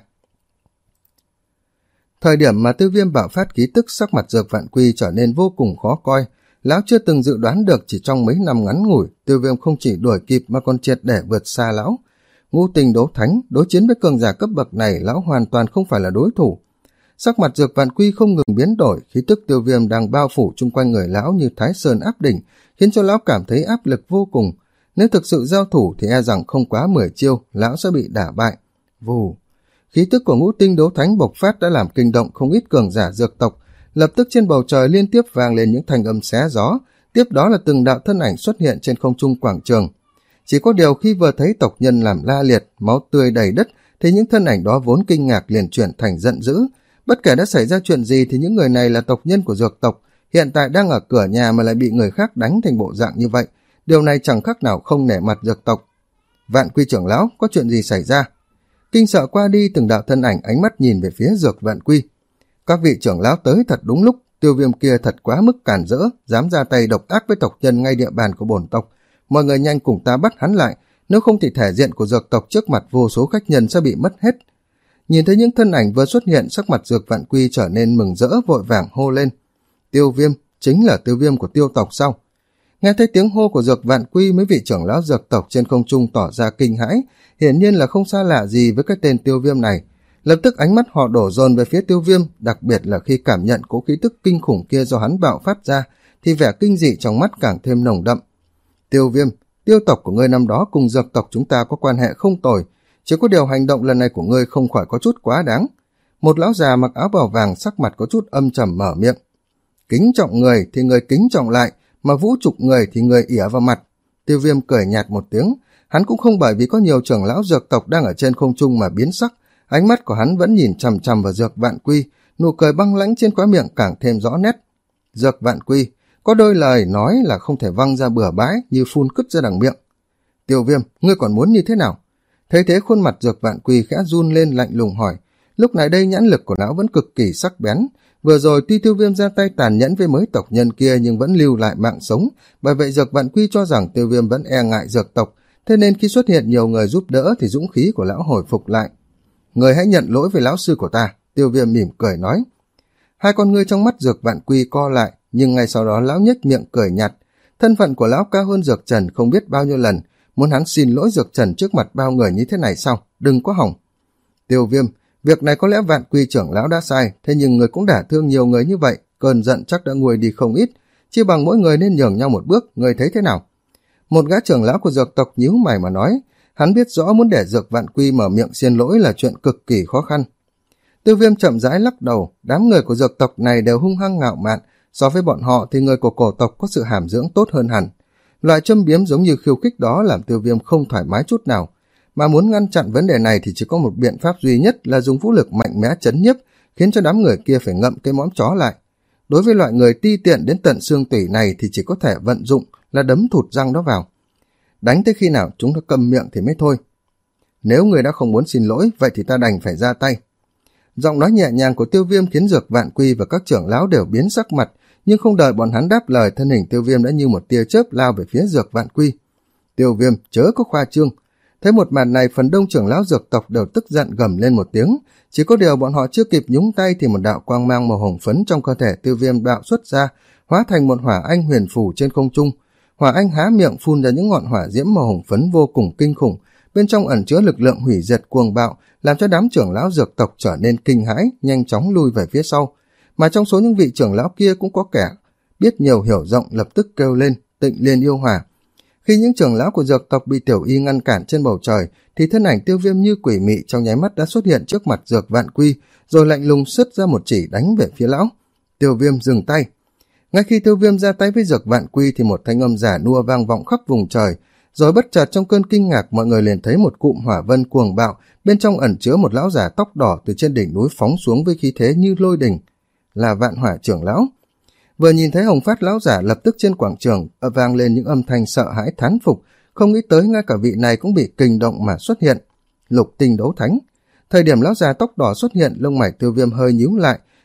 Thời điểm mà Tiêu Viêm bạo phát khí tức, sắc mặt Dược Vạn Quy trở nên vô cùng khó coi. Lão chưa từng dự đoán được chỉ trong mấy năm ngắn ngủi, Tiêu Viêm không chỉ đuổi kịp mà còn triệt để vượt xa lão. Ngũ tinh đấu thánh, đối chiến với cường giả cấp bậc này, lão hoàn toàn không phải là đối thủ. Sắc mặt Dược Vạn Quy không ngừng biến đổi, khí tức Tiêu Viêm đang bao phủ chung quanh người lão như Thái Sơn áp đỉnh, khiến cho lão cảm thấy áp lực vô cùng. Nếu thực sự giao thủ thì e rằng không quá mười chiêu, lão sẽ bị đả bại. Vù! Khí tức của ngũ tinh đấu thánh bộc phát đã làm kinh động không ít cường giả dược tộc. Lập tức trên bầu trời liên tiếp vang lên những thanh âm xé gió, tiếp đó là từng đạo thân ảnh xuất hiện trên không trung quảng trường. Chỉ có điều khi vừa thấy tộc nhân làm la liệt, máu tươi đầy đất, thì những thân ảnh đó vốn kinh ngạc liền chuyển thành giận dữ. Bất kể đã xảy ra chuyện gì thì những người này là tộc nhân của dược tộc, hiện tại đang ở cửa nhà mà lại bị người khác đánh thành bộ dạng như vậy. Điều này chẳng khác nào không nể mặt dược tộc. Vạn Quy trưởng lão, có chuyện gì xảy ra? Kinh sợ qua đi, từng đạo thân ảnh ánh mắt nhìn về phía Dược Vạn Quy. Các vị trưởng lão tới thật đúng lúc, Tiêu Viêm kia thật quá mức cản rỡ, dám ra tay độc ác với tộc nhân ngay địa bàn của bổn tộc. Mọi người nhanh cùng ta bắt hắn lại, nếu không thì thể diện của dược tộc trước mặt vô số khách nhân sẽ bị mất hết. Nhìn thấy những thân ảnh vừa xuất hiện, sắc mặt Dược Vạn Quy trở nên mừng rỡ, vội vàng hô lên. Tiêu Viêm, chính là Tiêu Viêm của Tiêu tộc sao? Nghe thấy tiếng hô của Dược Vạn Quy, mấy vị trưởng lão dược tộc trên không trung tỏ ra kinh hãi, hiển nhiên là không xa lạ gì với cái tên Tiêu Viêm này. Lập tức ánh mắt họ đổ dồn về phía Tiêu Viêm, đặc biệt là khi cảm nhận cỗ khí tức kinh khủng kia do hắn bạo phát ra, thì vẻ kinh dị trong mắt càng thêm nồng đậm. Tiêu Viêm, Tiêu tộc của ngươi năm đó cùng dược tộc chúng ta có quan hệ không tồi, chỉ có điều hành động lần này của ngươi không khỏi có chút quá đáng. Một lão già mặc áo bào vàng sắc mặt có chút âm trầm mở miệng. Kính trọng người thì người kính trọng lại, mà vũ trục người thì người ỉa vào mặt. Tiêu Viêm cười nhạt một tiếng, hắn cũng không bởi vì có nhiều trưởng lão dược tộc đang ở trên không trung mà biến sắc, ánh mắt của hắn vẫn nhìn chằm chằm vào Dược Vạn Quy, nụ cười băng lãnh trên khóe miệng càng thêm rõ nét. Dược Vạn Quy, có đôi lời nói là không thể văng ra bừa bãi như phun cứt ra đằng miệng. Tiêu Viêm, ngươi còn muốn như thế nào? Thấy thế khuôn mặt Dược Vạn Quy khẽ run lên, lạnh lùng hỏi. Lúc này đây nhãn lực của lão vẫn cực kỳ sắc bén. Vừa rồi tuy Tiêu Viêm ra tay tàn nhẫn với mấy tộc nhân kia nhưng vẫn lưu lại mạng sống, bởi vậy Dược Vạn Quy cho rằng Tiêu Viêm vẫn e ngại dược tộc, thế nên khi xuất hiện nhiều người giúp đỡ thì dũng khí của lão hồi phục lại. Người hãy nhận lỗi với lão sư của ta, Tiêu Viêm mỉm cười nói. Hai con ngươi trong mắt Dược Vạn Quy co lại, nhưng ngay sau đó lão nhếch miệng cười nhạt. Thân phận của lão cao hơn Dược Trần không biết bao nhiêu lần, muốn hắn xin lỗi Dược Trần trước mặt bao người như thế này sao? Đừng có hỏng. Tiêu Viêm, việc này có lẽ Vạn Quy trưởng lão đã sai, thế nhưng người cũng đả thương nhiều người như vậy, cơn giận chắc đã nguôi đi không ít, chỉ bằng mỗi người nên nhường nhau một bước, người thấy thế nào? Một gã trưởng lão của dược tộc nhíu mày mà nói, hắn biết rõ muốn để Dược Vạn Quy mở miệng xin lỗi là chuyện cực kỳ khó khăn. Tiêu Viêm chậm rãi lắc đầu, đám người của dược tộc này đều hung hăng ngạo mạn, so với bọn họ thì người của cổ tộc có sự hàm dưỡng tốt hơn hẳn. Loại châm biếm giống như khiêu khích đó làm Tiêu Viêm không thoải mái chút nào, mà muốn ngăn chặn vấn đề này thì chỉ có một biện pháp duy nhất là dùng vũ lực mạnh mẽ chấn nhiếp, khiến cho đám người kia phải ngậm cái mõm chó lại. Đối với loại người ti tiện đến tận xương tủy này thì chỉ có thể vận dụng là đấm thụt răng đó vào. Đánh tới khi nào chúng nó câm miệng thì mới thôi. Nếu người đã không muốn xin lỗi, vậy thì ta đành phải ra tay. Giọng nói nhẹ nhàng của Tiêu Viêm khiến Dược Vạn Quy và các trưởng lão đều biến sắc mặt, nhưng không đợi bọn hắn đáp lời, thân hình Tiêu Viêm đã như một tia chớp lao về phía Dược Vạn Quy. Tiêu Viêm chớ có khoa trương. Thấy một màn này, phần đông trưởng lão dược tộc đều tức giận gầm lên một tiếng, chỉ có điều bọn họ chưa kịp nhúng tay thì một đạo quang mang màu hồng phấn trong cơ thể Tiêu Viêm bạo xuất ra, hóa thành một hỏa anh huyền phù trên không trung. Hỏa anh há miệng phun ra những ngọn hỏa diễm màu hồng phấn vô cùng kinh khủng, bên trong ẩn chứa lực lượng hủy diệt cuồng bạo, làm cho đám trưởng lão dược tộc trở nên kinh hãi, nhanh chóng lui về phía sau. Mà trong số những vị trưởng lão kia cũng có kẻ biết nhiều hiểu rộng, lập tức kêu lên Tịnh Liên yêu hỏa. Khi những trưởng lão của dược tộc bị Tiểu Y ngăn cản trên bầu trời, thì thân ảnh Tiêu Viêm như quỷ mị trong nháy mắt đã xuất hiện trước mặt Dược Vạn Quy, rồi lạnh lùng xuất ra một chỉ đánh về phía lão. Tiêu Viêm dừng tay. Ngay khi Tiêu Viêm ra tay với Dược Vạn Quy thì một thanh âm giả nua vang vọng khắp vùng trời, rồi bất chợt trong cơn kinh ngạc mọi người liền thấy một cụm hỏa vân cuồng bạo, bên trong ẩn chứa một lão giả tóc đỏ từ trên đỉnh núi phóng xuống với khí thế như lôi đình, là Vạn Hỏa trưởng lão. Vừa nhìn thấy Hồng Phát lão giả, lập tức trên quảng trường vang lên những âm thanh sợ hãi thán phục, không nghĩ tới ngay cả vị này cũng bị kinh động mà xuất hiện. Lục tinh đấu thánh. Thời điểm lão già tóc đỏ xuất hiện, lông mày Tiêu Viêm hơi nhíu lại,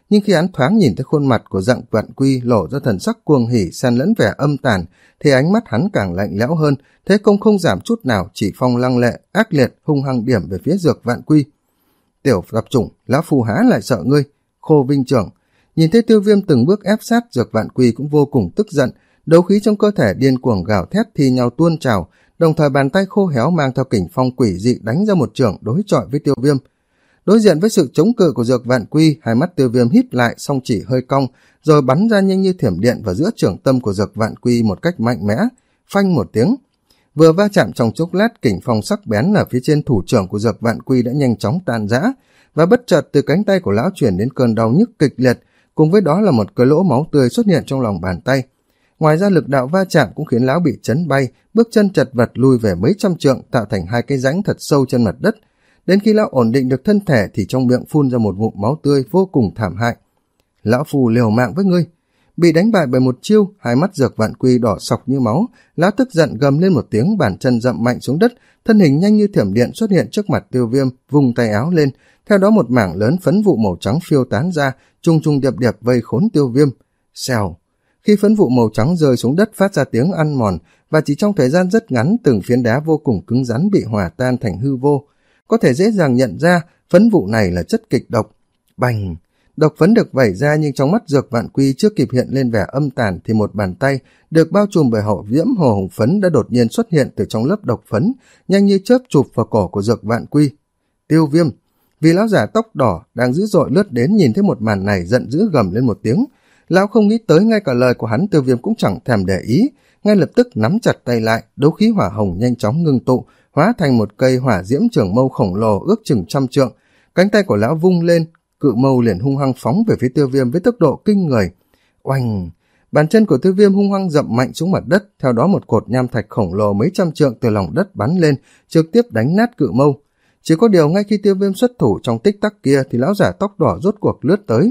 nhưng khi hắn thoáng nhìn thấy khuôn mặt của Dặng Vạn Quy lộ ra thần sắc cuồng hỉ xen lẫn vẻ âm tàn, thì ánh mắt hắn càng lạnh lẽo hơn, thế công không giảm chút nào, chỉ phong lăng lệ, ác liệt, hung hăng điểm về phía Dược Vạn Quy. Tiểu tạp chủng, lão phu há lại sợ ngươi. Khô Vinh trưởng. Nhìn thấy Tiêu Viêm từng bước ép sát, Dược Vạn Quy cũng vô cùng tức giận, đấu khí trong cơ thể điên cuồng gào thét thi nhau tuôn trào, đồng thời bàn tay khô héo mang theo kình phong quỷ dị đánh ra một chưởng đối chọi với Tiêu Viêm. Đối diện với sự chống cự của Dược Vạn Quy, hai mắt Tiêu Viêm híp lại, song chỉ hơi cong, rồi bắn ra nhanh như thiểm điện vào giữa chưởng tâm của Dược Vạn Quy một cách mạnh mẽ. Phanh một tiếng, vừa va chạm trong chốc lát, kình phong sắc bén ở phía trên thủ trưởng của Dược Vạn Quy đã nhanh chóng tan rã, và bất chợt từ cánh tay của lão chuyển đến cơn đau nhức kịch liệt, cùng với đó là một cái lỗ máu tươi xuất hiện trong lòng bàn tay. Ngoài ra lực đạo va chạm cũng khiến lão bị chấn bay, bước chân chật vật lùi về mấy trăm trượng, tạo thành hai cái rãnh thật sâu trên mặt đất. Đến khi lão ổn định được thân thể thì trong miệng phun ra một ngụm máu tươi vô cùng thảm hại. Lão phù liều mạng với ngươi. Bị đánh bại bởi một chiêu, hai mắt Dược Vạn Quy đỏ sọc như máu, lão tức giận gầm lên một tiếng, bàn chân dậm mạnh xuống đất, thân hình nhanh như thiểm điện xuất hiện trước mặt Tiêu Viêm, vùng tay áo lên, theo đó một mảng lớn phấn vụ màu trắng phiêu tán ra, chung chung điệp điệp vây khốn Tiêu Viêm. Xèo. Khi phấn vụ màu trắng rơi xuống đất phát ra tiếng ăn mòn, và chỉ trong thời gian rất ngắn, từng phiến đá vô cùng cứng rắn bị hòa tan thành hư vô. Có thể dễ dàng nhận ra phấn vụ này là chất kịch độc. Bành! Độc phấn được vẩy ra, nhưng trong mắt Dược Vạn Quy chưa kịp hiện lên vẻ âm tàn thì một bàn tay được bao trùm bởi hậu viễm hồ hồng phấn đã đột nhiên xuất hiện từ trong lớp độc phấn, nhanh như chớp chụp vào cổ của Dược Vạn Quy. Tiêu Viêm! Vì lão giả tóc đỏ đang dữ dội lướt đến nhìn thấy một màn này, giận dữ gầm lên một tiếng. Lão không nghĩ tới ngay cả lời của hắn, Tiêu Viêm cũng chẳng thèm để ý, ngay lập tức nắm chặt tay lại, đấu khí hỏa hồng nhanh chóng ngưng tụ, hóa thành một cây hỏa diễm trường mâu khổng lồ ước chừng trăm trượng. Cánh tay của lão vung lên, cự mâu liền hung hăng phóng về phía Tiêu Viêm với tốc độ kinh người. Oanh! Bàn chân của Tiêu Viêm hung hăng dậm mạnh xuống mặt đất, theo đó một cột nham thạch khổng lồ mấy trăm trượng từ lòng đất bắn lên, trực tiếp đánh nát cự mâu. Chỉ có điều ngay khi Tiêu Viêm xuất thủ trong tích tắc kia thì lão giả tóc đỏ rốt cuộc lướt tới.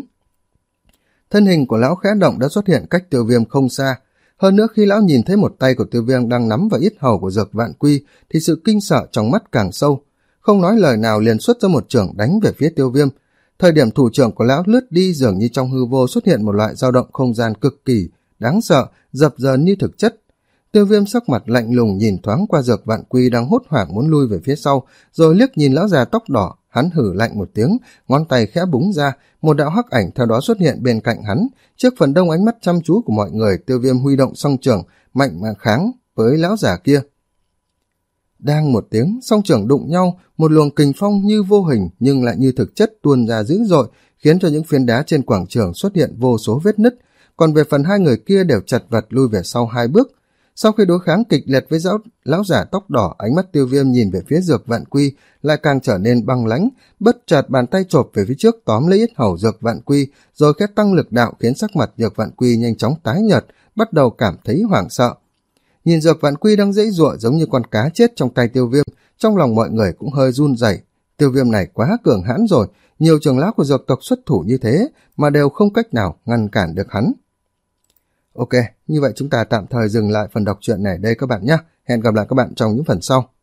Thân hình của lão khẽ động đã xuất hiện cách Tiêu Viêm không xa. Hơn nữa khi lão nhìn thấy một tay của Tiêu Viêm đang nắm vào yết hầu của Dược Vạn Quy thì sự kinh sợ trong mắt càng sâu. Không nói lời nào liền xuất ra một chưởng đánh về phía Tiêu Viêm. Thời điểm thủ trưởng của lão lướt đi, dường như trong hư vô xuất hiện một loại dao động không gian cực kỳ đáng sợ, dập dờn như thực chất. Tiêu Viêm sắc mặt lạnh lùng nhìn thoáng qua Dược Vạn Quy đang hốt hoảng muốn lui về phía sau, rồi liếc nhìn lão già tóc đỏ. Hắn hử lạnh một tiếng, ngón tay khẽ búng ra, một đạo hắc ảnh theo đó xuất hiện bên cạnh hắn. Trước phần đông ánh mắt chăm chú của mọi người, Tiêu Viêm huy động song chưởng mạnh mà kháng với lão già kia. Đang một tiếng, song chưởng đụng nhau, một luồng kình phong như vô hình nhưng lại như thực chất tuôn ra dữ dội, khiến cho những phiến đá trên quảng trường xuất hiện vô số vết nứt. Còn về phần hai người kia đều chật vật lui về sau hai bước. Sau khi đối kháng kịch liệt với giáo, lão giả tóc đỏ, ánh mắt Tiêu Viêm nhìn về phía Dược Vạn Quy lại càng trở nên băng lãnh, bất chợt bàn tay chộp về phía trước tóm lấy yết hầu Dược Vạn Quy, rồi khẽ tăng lực đạo khiến sắc mặt Dược Vạn Quy nhanh chóng tái nhợt, bắt đầu cảm thấy hoảng sợ. Nhìn Dược Vạn Quy đang giãy giụa giống như con cá chết trong tay Tiêu Viêm, trong lòng mọi người cũng hơi run rẩy. Tiêu Viêm này quá cường hãn rồi, nhiều trưởng lão của dược tộc xuất thủ như thế mà đều không cách nào ngăn cản được hắn. Ok, như vậy chúng ta tạm thời dừng lại phần đọc truyện này đây các bạn nhé. Hẹn gặp lại các bạn trong những phần sau.